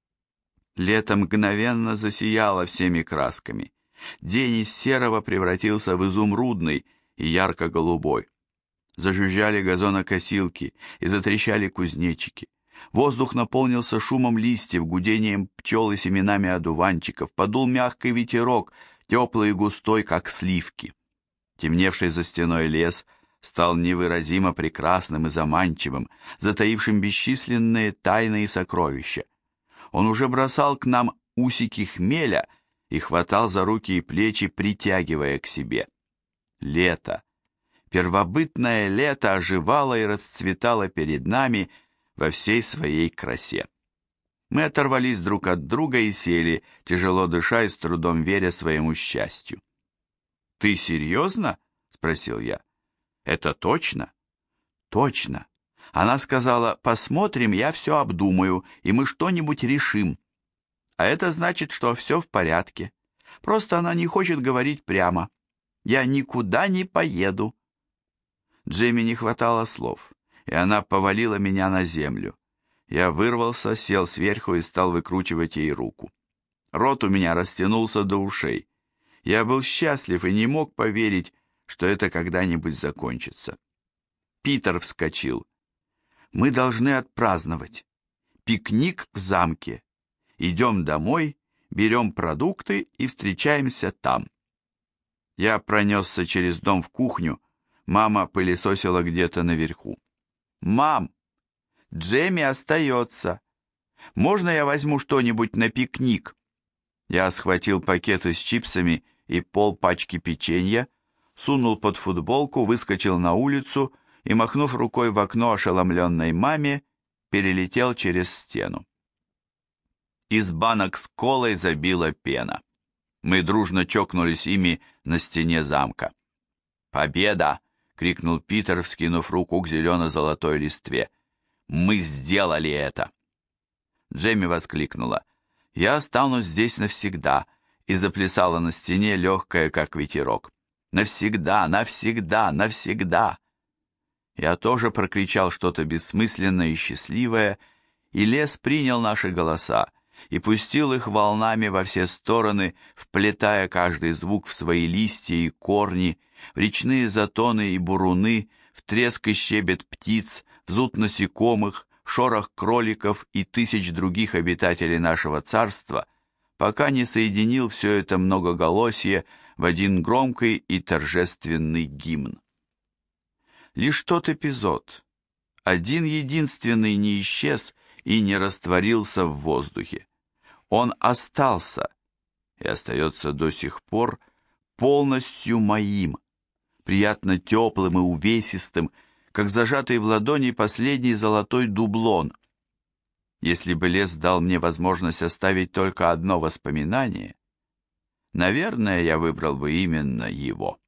Лето мгновенно засияло всеми красками. День из серого превратился в изумрудный и ярко-голубой. Зажужжали газонокосилки и затрещали кузнечики. Воздух наполнился шумом листьев, гудением пчел и семенами одуванчиков. Подул мягкий ветерок, теплый и густой, как сливки. Темневший за стеной лес стал невыразимо прекрасным и заманчивым, затаившим бесчисленные тайны и сокровища. Он уже бросал к нам усики хмеля и хватал за руки и плечи, притягивая к себе. Лето. Первобытное лето оживало и расцветало перед нами во всей своей красе. Мы оторвались друг от друга и сели, тяжело дыша и с трудом веря своему счастью. «Ты серьезно?» — спросил я. «Это точно?» «Точно. Она сказала, посмотрим, я все обдумаю, и мы что-нибудь решим. А это значит, что все в порядке. Просто она не хочет говорить прямо. Я никуда не поеду». Джемми не хватало слов, и она повалила меня на землю. Я вырвался, сел сверху и стал выкручивать ей руку. Рот у меня растянулся до ушей. Я был счастлив и не мог поверить, что это когда-нибудь закончится. Питер вскочил. «Мы должны отпраздновать. Пикник в замке. Идем домой, берем продукты и встречаемся там». Я пронесся через дом в кухню. Мама пылесосила где-то наверху. «Мам, Джемми остается. Можно я возьму что-нибудь на пикник?» Я схватил пакеты с чипсами и полпачки печенья, сунул под футболку, выскочил на улицу и, махнув рукой в окно ошеломленной маме, перелетел через стену. Из банок с колой забила пена. Мы дружно чокнулись ими на стене замка. «Победа!» — крикнул Питер, вскинув руку к зелено-золотой листве. «Мы сделали это!» Джемми воскликнула. «Я останусь здесь навсегда», и заплясала на стене, легкая, как ветерок. «Навсегда, навсегда, навсегда!» Я тоже прокричал что-то бессмысленное и счастливое, и лес принял наши голоса и пустил их волнами во все стороны, вплетая каждый звук в свои листья и корни, в речные затоны и буруны, в треск и щебет птиц, в зуд насекомых, в шорох кроликов и тысяч других обитателей нашего царства, пока не соединил все это многоголосие в один громкий и торжественный гимн. Лишь тот эпизод, один единственный, не исчез и не растворился в воздухе. Он остался и остается до сих пор полностью моим, приятно теплым и увесистым, как зажатый в ладони последний золотой дублон. Если бы лес дал мне возможность оставить только одно воспоминание, наверное, я выбрал бы именно его.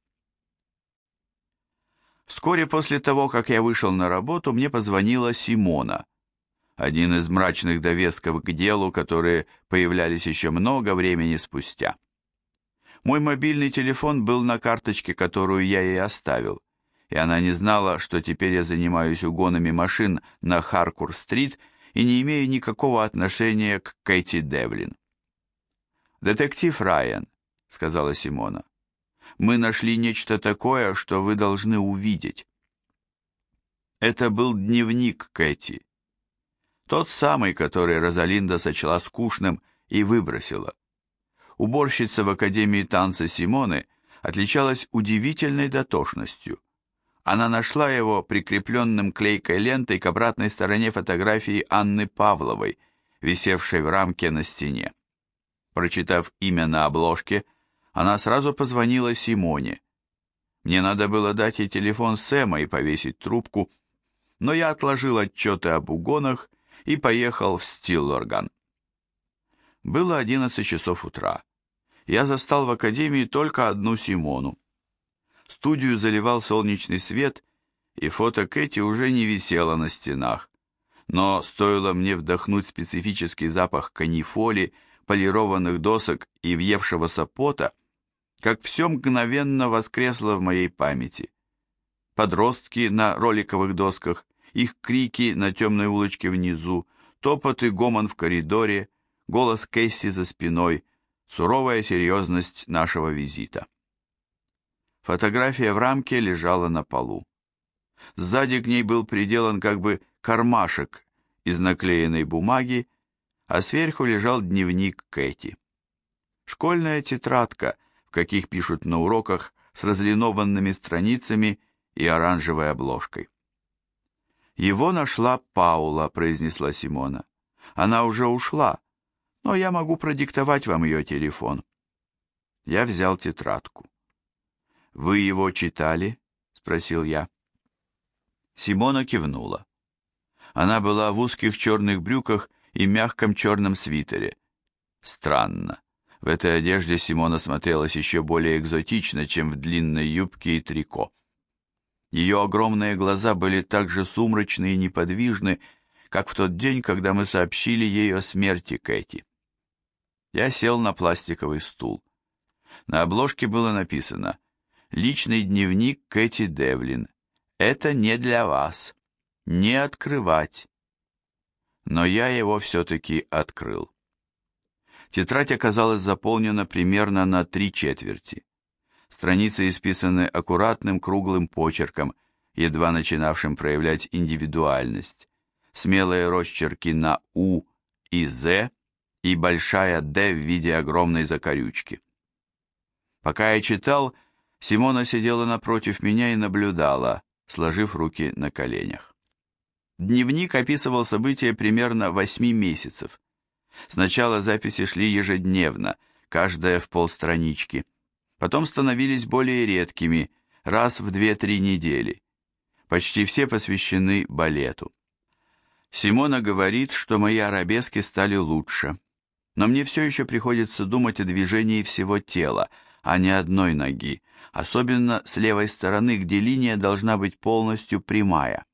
Вскоре после того, как я вышел на работу, мне позвонила Симона, один из мрачных довесков к делу, которые появлялись еще много времени спустя. Мой мобильный телефон был на карточке, которую я ей оставил, и она не знала, что теперь я занимаюсь угонами машин на Харкур-стрит и не имею никакого отношения к Кэти Девлин. «Детектив Райан», — сказала Симона, — «мы нашли нечто такое, что вы должны увидеть». Это был дневник Кэти. Тот самый, который Розалинда сочла скучным и выбросила. Уборщица в Академии танца Симоны отличалась удивительной дотошностью. Она нашла его прикрепленным клейкой лентой к обратной стороне фотографии Анны Павловой, висевшей в рамке на стене. Прочитав имя на обложке, она сразу позвонила Симоне. Мне надо было дать ей телефон Сэма и повесить трубку, но я отложил отчеты об угонах и поехал в Стиллорган. Было 11 часов утра. Я застал в академии только одну Симону. Студию заливал солнечный свет, и фото Кэти уже не висело на стенах. Но стоило мне вдохнуть специфический запах канифоли, полированных досок и въевшегося пота, как все мгновенно воскресло в моей памяти. Подростки на роликовых досках, их крики на темной улочке внизу, топот и гомон в коридоре, голос Кэсси за спиной, суровая серьезность нашего визита. Фотография в рамке лежала на полу. Сзади к ней был приделан как бы кармашек из наклеенной бумаги, а сверху лежал дневник Кэти. Школьная тетрадка, в каких пишут на уроках, с разлинованными страницами и оранжевой обложкой. «Его нашла Паула», — произнесла Симона. «Она уже ушла, но я могу продиктовать вам ее телефон». Я взял тетрадку. «Вы его читали?» — спросил я. Симона кивнула. Она была в узких черных брюках и мягком черном свитере. Странно. В этой одежде Симона смотрелась еще более экзотично, чем в длинной юбке и трико. Ее огромные глаза были так же сумрачны и неподвижны, как в тот день, когда мы сообщили ей о смерти Кэти. Я сел на пластиковый стул. На обложке было написано «Личный дневник Кэти Девлин. Это не для вас. Не открывать». Но я его все-таки открыл. Тетрадь оказалась заполнена примерно на 3/4. Страницы исписаны аккуратным круглым почерком, едва начинавшим проявлять индивидуальность. Смелые росчерки на «У» и «З» и большая «Д» в виде огромной закорючки. Пока я читал, Симона сидела напротив меня и наблюдала, сложив руки на коленях. Дневник описывал события примерно 8 месяцев. Сначала записи шли ежедневно, каждая в полстранички. Потом становились более редкими, раз в 2-3 недели. Почти все посвящены балету. Симона говорит, что мои арабески стали лучше. Но мне все еще приходится думать о движении всего тела, а не одной ноги, особенно с левой стороны, где линия должна быть полностью прямая.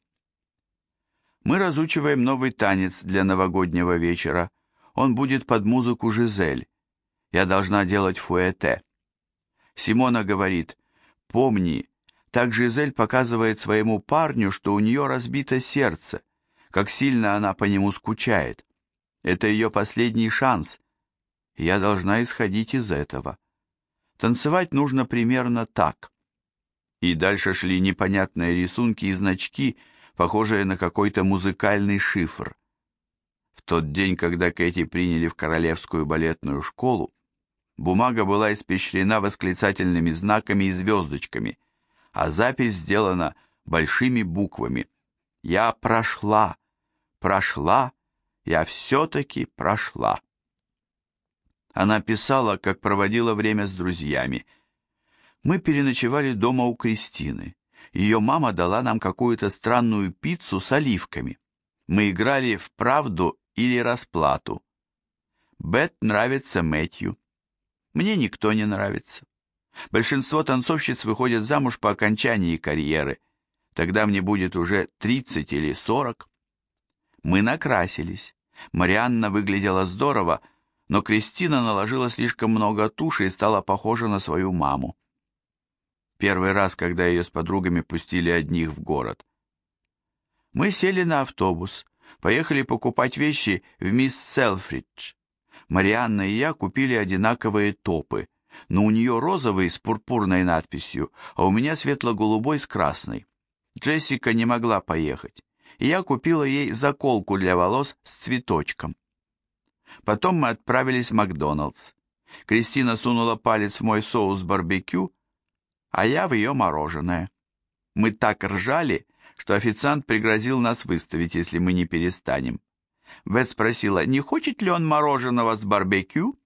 Мы разучиваем новый танец для новогоднего вечера. Он будет под музыку Жизель. Я должна делать фуэте. Симона говорит: «Помни, так Жизель показывает своему парню, что у нее разбито сердце, как сильно она по нему скучает. Это ее последний шанс. И я должна исходить из этого. Танцевать нужно примерно так». И дальше шли непонятные рисунки и значки, похожие на какой-то музыкальный шифр. В тот день, когда Кэти приняли в Королевскую балетную школу, бумага была испещрена восклицательными знаками и звездочками, а запись сделана большими буквами. «Я прошла, прошла, я все-таки прошла». Она писала, как проводила время с друзьями. Мы переночевали дома у Кристины. Ее мама дала нам какую-то странную пиццу с оливками. Мы играли в правду или расплату. Бет нравится Мэтью. Мне никто не нравится. Большинство танцовщиц выходят замуж по окончании карьеры. Тогда мне будет уже 30 или 40. Мы накрасились. Марианна выглядела здорово, но Кристина наложила слишком много туши и стала похожа на свою маму. Первый раз, когда ее с подругами пустили одних в город. Мы сели на автобус, поехали покупать вещи в мисс Селфридж. Марианна и я купили одинаковые топы, но у нее розовый с пурпурной надписью, а у меня светло-голубой с красной. Джессика не могла поехать, и я купила ей заколку для волос с цветочком. Потом мы отправились в Макдоналдс. Кристина сунула палец в мой соус барбекю, а я в ее мороженое. Мы так ржали, что официант пригрозил нас выставить, если мы не перестанем. Бет спросила, не хочет ли он мороженого с барбекю?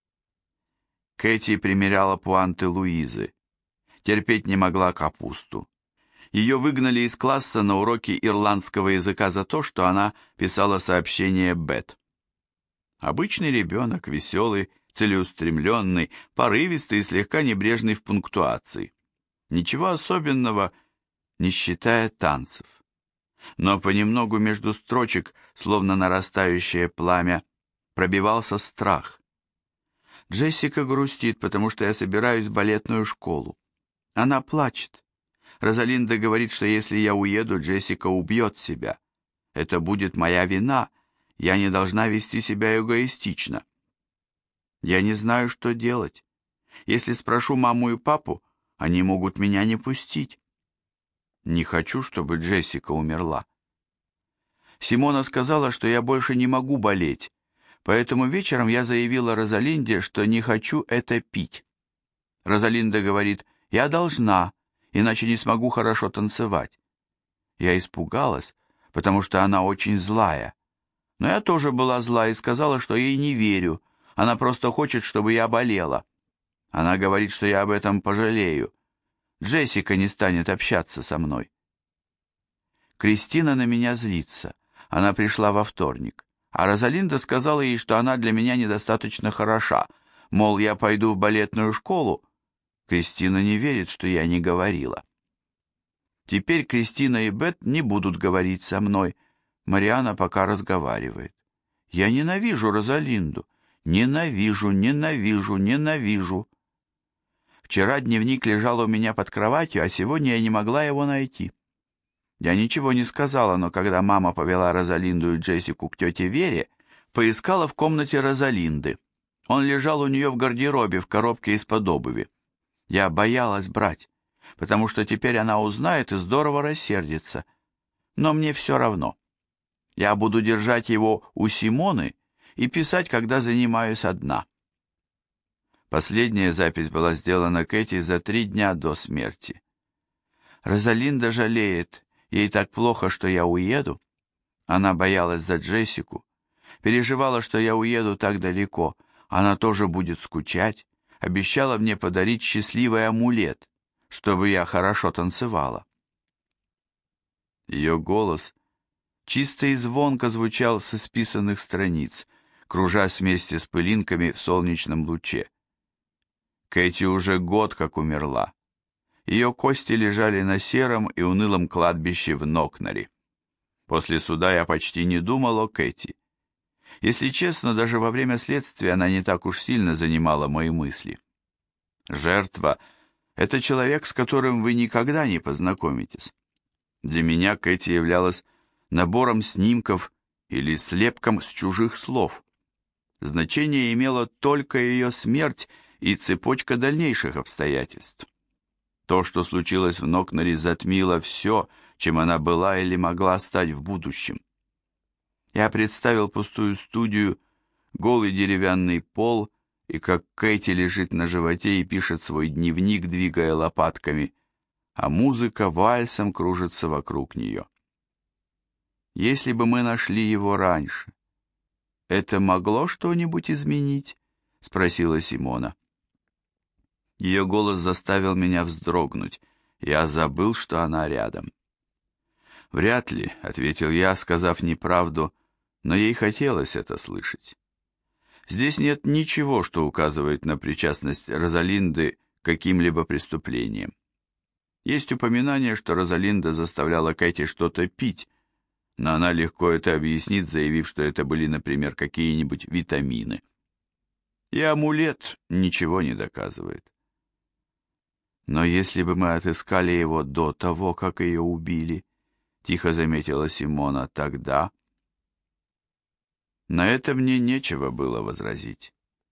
Кэти примеряла пуанты Луизы. Терпеть не могла капусту. Ее выгнали из класса на уроке ирландского языка за то, что она писала сообщение Бет. Обычный ребенок, веселый, целеустремленный, порывистый и слегка небрежный в пунктуации. Ничего особенного, не считая танцев. Но понемногу между строчек, словно нарастающее пламя, пробивался страх. Джессика грустит, потому что я собираюсь в балетную школу. Она плачет. Розалинда говорит, что если я уеду, Джессика убьет себя. Это будет моя вина. Я не должна вести себя эгоистично. Я не знаю, что делать. Если спрошу маму и папу, они могут меня не пустить. Не хочу, чтобы Джессика умерла. Симона сказала, что я больше не могу болеть, поэтому вечером я заявила Розалинде, что не хочу это пить. Розалинда говорит, я должна, иначе не смогу хорошо танцевать. Я испугалась, потому что она очень злая. Но я тоже была зла и сказала, что ей не верю, она просто хочет, чтобы я болела. Она говорит, что я об этом пожалею. Джессика не станет общаться со мной. Кристина на меня злится. Она пришла во вторник. А Розалинда сказала ей, что она для меня недостаточно хороша. Мол, я пойду в балетную школу. Кристина не верит, что я не говорила. Теперь Кристина и Бет не будут говорить со мной. Мариана пока разговаривает. Я ненавижу Розалинду. Ненавижу, ненавижу, ненавижу. Вчера дневник лежал у меня под кроватью, а сегодня я не могла его найти. Я ничего не сказала, но когда мама повела Розалинду и Джессику к тете Вере, поискала в комнате Розалинды. Он лежал у нее в гардеробе в коробке из-под обуви. Я боялась брать, потому что теперь она узнает и здорово рассердится. Но мне все равно. Я буду держать его у Симоны и писать, когда занимаюсь одна. Последняя запись была сделана Кэти за 3 дня до смерти. Розалинда жалеет, ей так плохо, что я уеду. Она боялась за Джессику, переживала, что я уеду так далеко. Она тоже будет скучать, обещала мне подарить счастливый амулет, чтобы я хорошо танцевала. Ее голос чисто и звонко звучал с исписанных страниц, кружась вместе с пылинками в солнечном луче. Кэти уже год как умерла. Ее кости лежали на сером и унылом кладбище в Нокнаре. После суда я почти не думал о Кэти. Если честно, даже во время следствия она не так уж сильно занимала мои мысли. Жертва — это человек, с которым вы никогда не познакомитесь. Для меня Кэти являлась набором снимков или слепком с чужих слов. Значение имела только ее смерть и цепочка дальнейших обстоятельств. То, что случилось в Нокнаре, затмило все, чем она была или могла стать в будущем. Я представил пустую студию, голый деревянный пол, и как Кэти лежит на животе и пишет свой дневник, двигая лопатками, а музыка вальсом кружится вокруг нее. Если бы мы нашли его раньше, это могло что-нибудь изменить? — спросила Симона. Ее голос заставил меня вздрогнуть. Я забыл, что она рядом. «Вряд ли», — ответил я, сказав неправду, но ей хотелось это слышать. Здесь нет ничего, что указывает на причастность Розалинды к каким-либо преступлениям. Есть упоминание, что Розалинда заставляла Кэти что-то пить, но она легко это объяснит, заявив, что это были, например, какие-нибудь витамины. И амулет ничего не доказывает. Но если бы мы отыскали его до того, как ее убили, тихо заметила Симона, тогда... На это мне нечего было возразить.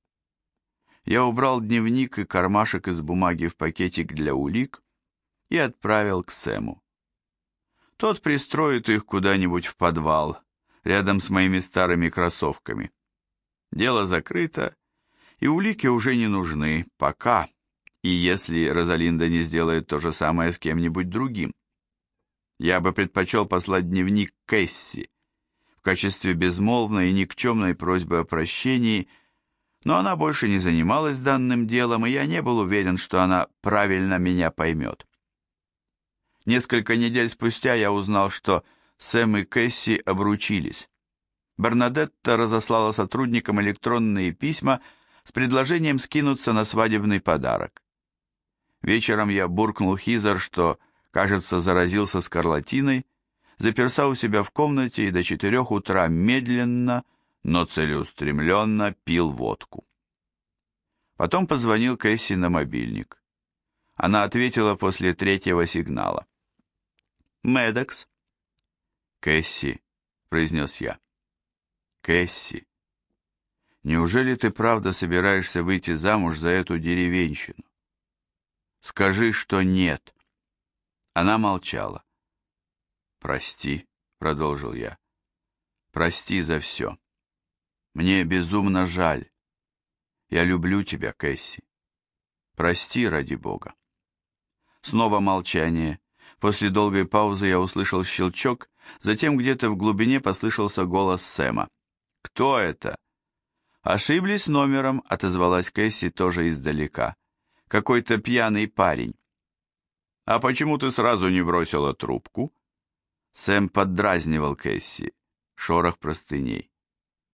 Я убрал дневник и кармашек из бумаги в пакетик для улик и отправил к Сэму. Тот пристроит их куда-нибудь в подвал, рядом с моими старыми кроссовками. Дело закрыто, и улики уже не нужны, пока, и если Розалинда не сделает то же самое с кем-нибудь другим. Я бы предпочел послать дневник Кэсси в качестве безмолвной и никчемной просьбы о прощении, но она больше не занималась данным делом, и я не был уверен, что она правильно меня поймет. Несколько недель спустя я узнал, что Сэм и Кэсси обручились. Бернадетта разослала сотрудникам электронные письма с предложением скинуться на свадебный подарок. Вечером я буркнул Хизер, что, кажется, заразился скарлатиной, заперся у себя в комнате и до 4 утра медленно, но целеустремленно пил водку. Потом позвонил Кэсси на мобильник. Она ответила после 3-го сигнала. «Медекс». «Кэсси», — произнес я. «Кэсси, неужели ты правда собираешься выйти замуж за эту деревенщину? Скажи, что нет». Она молчала. «Прости», — продолжил я. «Прости за все. Мне безумно жаль. Я люблю тебя, Кэсси. Прости, ради Бога». Снова молчание. После долгой паузы я услышал щелчок, затем где-то в глубине послышался голос Сэма. «Кто это?» «Ошиблись номером», — отозвалась Кэсси тоже издалека. «Какой-то пьяный парень». «А почему ты сразу не бросила трубку?» Сэм поддразнивал Кэсси. Шорох простыней.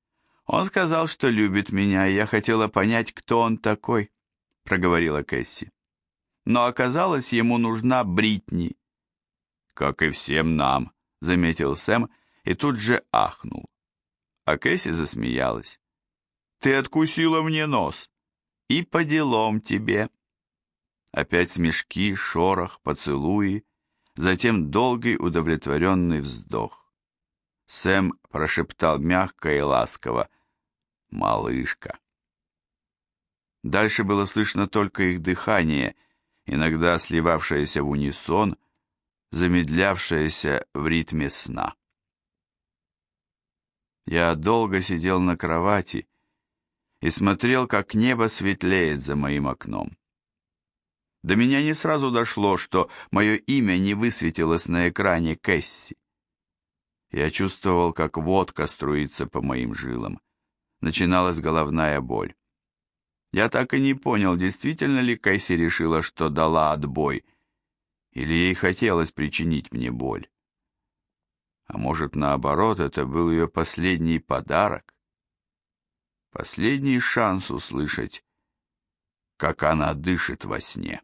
«Он сказал, что любит меня, и я хотела понять, кто он такой», — проговорила Кэсси. «Но оказалось, ему нужна Бритни». «Как и всем нам», — заметил Сэм и тут же ахнул. А Кэсси засмеялась. «Ты откусила мне нос. И по делам тебе». Опять смешки, шорох, поцелуи, затем долгий удовлетворенный вздох. Сэм прошептал мягко и ласково: «Малышка». Дальше было слышно только их дыхание, иногда сливавшееся в унисон, замедлявшееся в ритме сна. Я долго сидел на кровати и смотрел, как небо светлеет за моим окном. До меня не сразу дошло, что мое имя не высветилось на экране Кэсси. Я чувствовал, как водка струится по моим жилам. Начиналась головная боль. Я так и не понял, действительно ли Кэсси решила, что дала отбой, или ей хотелось причинить мне боль. А может, наоборот, это был ее последний подарок? Последний шанс услышать, как она дышит во сне.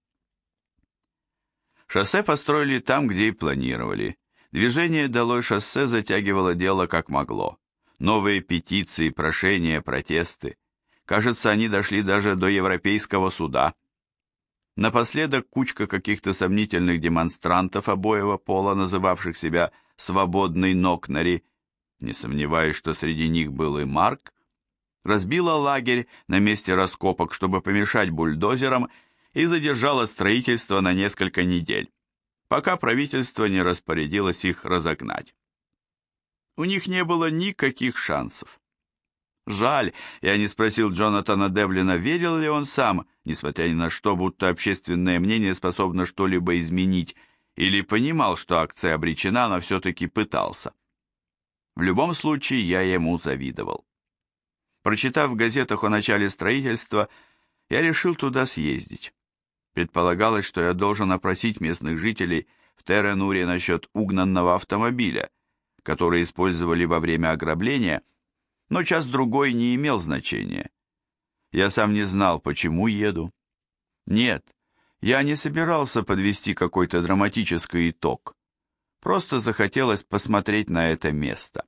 Шоссе построили там, где и планировали. Движение «Долой шоссе» затягивало дело как могло. Новые петиции, прошения, протесты. Кажется, они дошли даже до Европейского суда. Напоследок кучка каких-то сомнительных демонстрантов обоего пола, называвших себя «свободный Нокнари», не сомневаюсь, что среди них был и Марк, разбила лагерь на месте раскопок, чтобы помешать бульдозерам, и задержала строительство на несколько недель, пока правительство не распорядилось их разогнать. У них не было никаких шансов. Жаль, я не спросил Джонатана Девлина, верил ли он сам, несмотря ни на что, будто общественное мнение способно что-либо изменить, или понимал, что акция обречена, но все-таки пытался. В любом случае, я ему завидовал. Прочитав в газетах о начале строительства, я решил туда съездить. Предполагалось, что я должен опросить местных жителей в Теренуре насчет угнанного автомобиля, который использовали во время ограбления, но час-другой не имел значения. Я сам не знал, почему еду. Нет, я не собирался подвести какой-то драматический итог. Просто захотелось посмотреть на это место.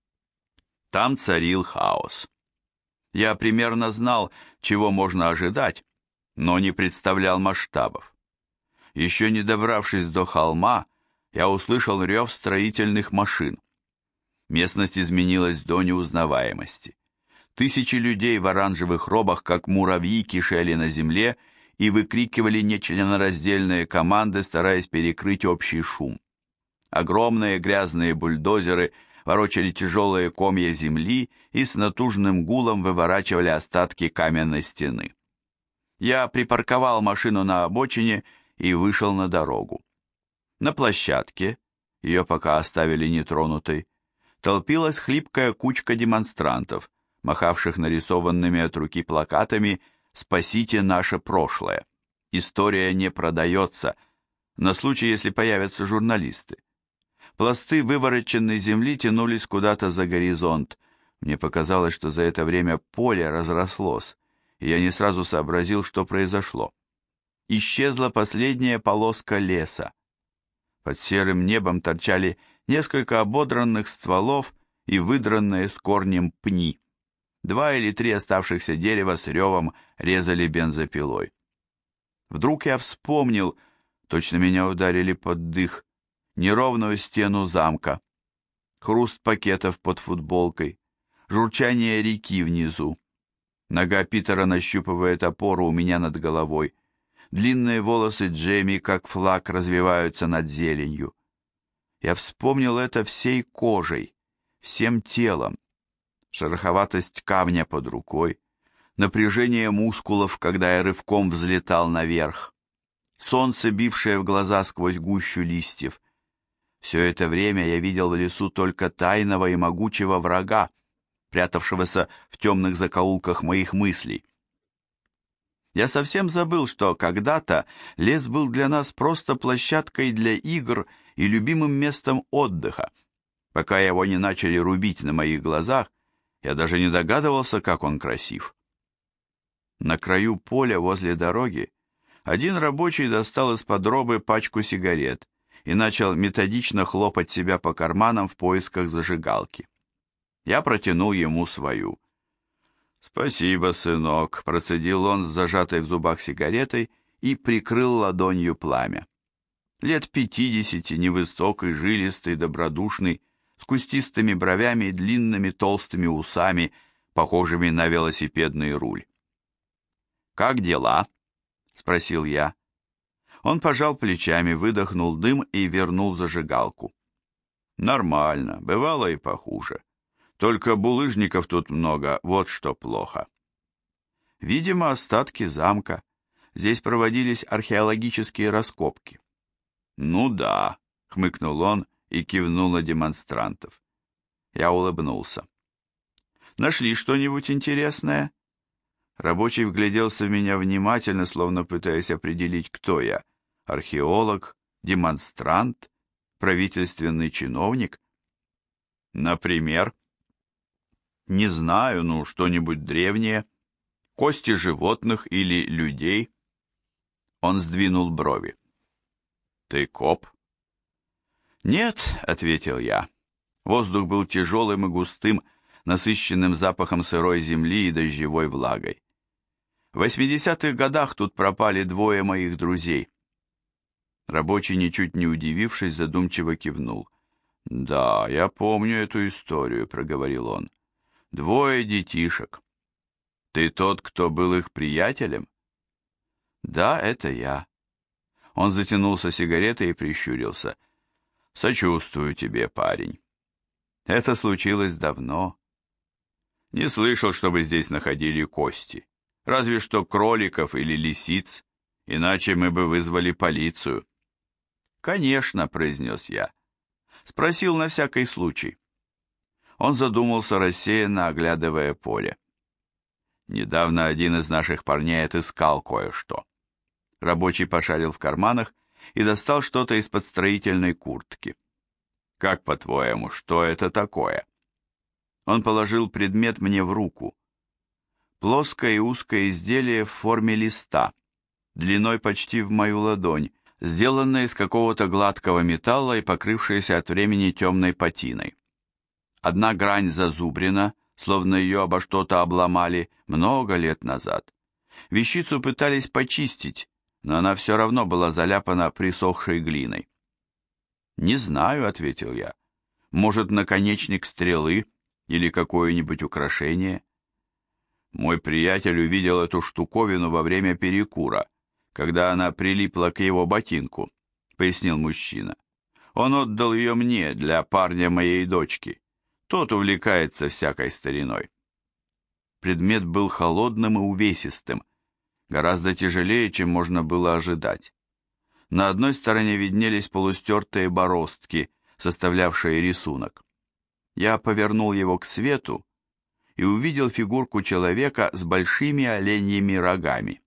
Там царил хаос. Я примерно знал, чего можно ожидать, но не представлял масштабов. Еще не добравшись до холма, я услышал рев строительных машин. Местность изменилась до неузнаваемости. Тысячи людей в оранжевых робах, как муравьи, кишели на земле и выкрикивали нечленораздельные команды, стараясь перекрыть общий шум. Огромные грязные бульдозеры ворочали тяжелые комья земли и с натужным гулом выворачивали остатки каменной стены. Я припарковал машину на обочине и вышел на дорогу. На площадке, ее пока оставили нетронутой, толпилась хлипкая кучка демонстрантов, махавших нарисованными от руки плакатами «Спасите наше прошлое! История не продается!» на случай, если появятся журналисты. Пласты вывороченной земли тянулись куда-то за горизонт. Мне показалось, что за это время поле разрослось, и я не сразу сообразил, что произошло. Исчезла последняя полоска леса. Под серым небом торчали несколько ободранных стволов и выдранные с корнем пни. 2 или 3 оставшихся дерева с ревом резали бензопилой. Вдруг я вспомнил, точно меня ударили под дых, неровную стену замка, хруст пакетов под футболкой, журчание реки внизу. Нога Питера нащупывает опору у меня над головой. Длинные волосы Джейми, как флаг, развиваются над зеленью. Я вспомнил это всей кожей, всем телом. Шероховатость камня под рукой, напряжение мускулов, когда я рывком взлетал наверх, солнце, бившее в глаза сквозь гущу листьев. Все это время я видел в лесу только тайного и могучего врага, прятавшегося в темных закоулках моих мыслей. Я совсем забыл, что когда-то лес был для нас просто площадкой для игр и любимым местом отдыха, пока его не начали рубить на моих глазах, Я даже не догадывался, как он красив. На краю поля возле дороги один рабочий достал из-под робы пачку сигарет и начал методично хлопать себя по карманам в поисках зажигалки. Я протянул ему свою. «Спасибо, сынок», — процедил он с зажатой в зубах сигаретой и прикрыл ладонью пламя. Лет 50, невысокий, жилистый, добродушный, с кустистыми бровями и длинными толстыми усами, похожими на велосипедный руль. «Как дела?» — спросил я. Он пожал плечами, выдохнул дым и вернул зажигалку. «Нормально, бывало и похуже. Только булыжников тут много, вот что плохо». Видимо, остатки замка. Здесь проводились археологические раскопки. «Ну да», — хмыкнул он и кивнул на демонстрантов. Я улыбнулся. «Нашли что-нибудь интересное?» Рабочий вгляделся в меня внимательно, словно пытаясь определить, кто я. Археолог, демонстрант, правительственный чиновник? Например? Не знаю, ну, что-нибудь древнее. Кости животных или людей? Он сдвинул брови. Ты коп? Нет, ответил я. Воздух был тяжелым и густым, насыщенным запахом сырой земли и дождевой влагой. В 80-х годах тут пропали двое моих друзей. Рабочий, ничуть не удивившись, задумчиво кивнул. «Да, я помню эту историю», — проговорил он. «Двое детишек. Ты тот, кто был их приятелем?» «Да, это я». Он затянулся сигаретой и прищурился. «Сочувствую тебе, парень. Это случилось давно. Не слышал, чтобы здесь находили кости. Разве что кроликов или лисиц, иначе мы бы вызвали полицию». «Конечно», — произнес я. Спросил на всякий случай. Он задумался, рассеянно оглядывая поле. Недавно один из наших парней отыскал кое-что. Рабочий пошарил в карманах и достал что-то из-под строительной куртки. «Как, по-твоему, что это такое?» Он положил предмет мне в руку. Плоское и узкое изделие в форме листа, длиной почти в мою ладонь, сделанное из какого-то гладкого металла и покрывшееся от времени темной патиной. Одна грань зазубрена, словно ее обо что-то обломали много лет назад. Вещицу пытались почистить, но она все равно была заляпана присохшей глиной. «Не знаю», — ответил я. «Может, наконечник стрелы или какое-нибудь украшение?» Мой приятель увидел эту штуковину во время перекура, когда она прилипла к его ботинку, — пояснил мужчина. Он отдал ее мне для парня моей дочки. Тот увлекается всякой стариной. Предмет был холодным и увесистым, гораздо тяжелее, чем можно было ожидать. На одной стороне виднелись полустертые бороздки, составлявшие рисунок. Я повернул его к свету и увидел фигурку человека с большими оленьими рогами.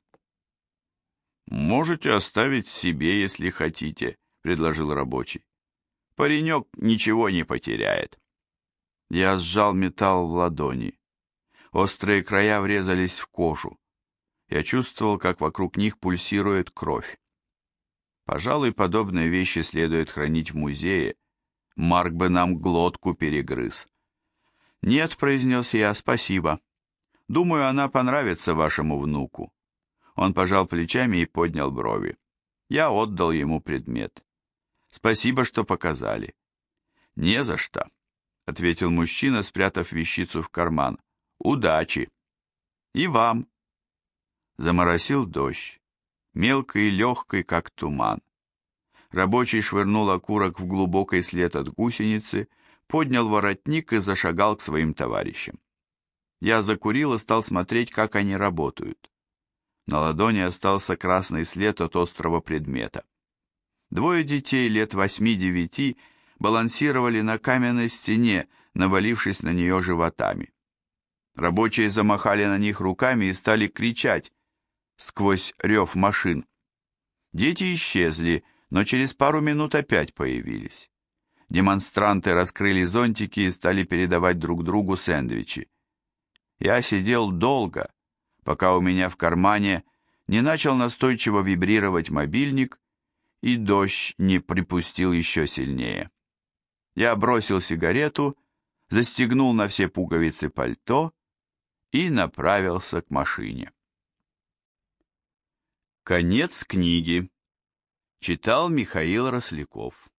«Можете оставить себе, если хотите», — предложил рабочий. «Паренек ничего не потеряет». Я сжал металл в ладони. Острые края врезались в кожу. Я чувствовал, как вокруг них пульсирует кровь. Пожалуй, подобные вещи следует хранить в музее. Марк бы нам глотку перегрыз. «Нет», — произнес я, — «спасибо. Думаю, она понравится вашему внуку». Он пожал плечами и поднял брови. Я отдал ему предмет. «Спасибо, что показали». «Не за что», — ответил мужчина, спрятав вещицу в карман. «Удачи!» «И вам!» Заморосил дождь, мелкий и легкий, как туман. Рабочий швырнул окурок в глубокий след от гусеницы, поднял воротник и зашагал к своим товарищам. Я закурил и стал смотреть, как они работают. На ладони остался красный след от острого предмета. Двое детей лет 8-9 балансировали на каменной стене, навалившись на нее животами. Рабочие замахали на них руками и стали кричать сквозь рев машин. Дети исчезли, но через пару минут опять появились. Демонстранты раскрыли зонтики и стали передавать друг другу сэндвичи. Я сидел долго, пока у меня в кармане не начал настойчиво вибрировать мобильник, и дождь не припустил еще сильнее. Я бросил сигарету, застегнул на все пуговицы пальто и направился к машине. Конец книги. Читал Михаил Росляков.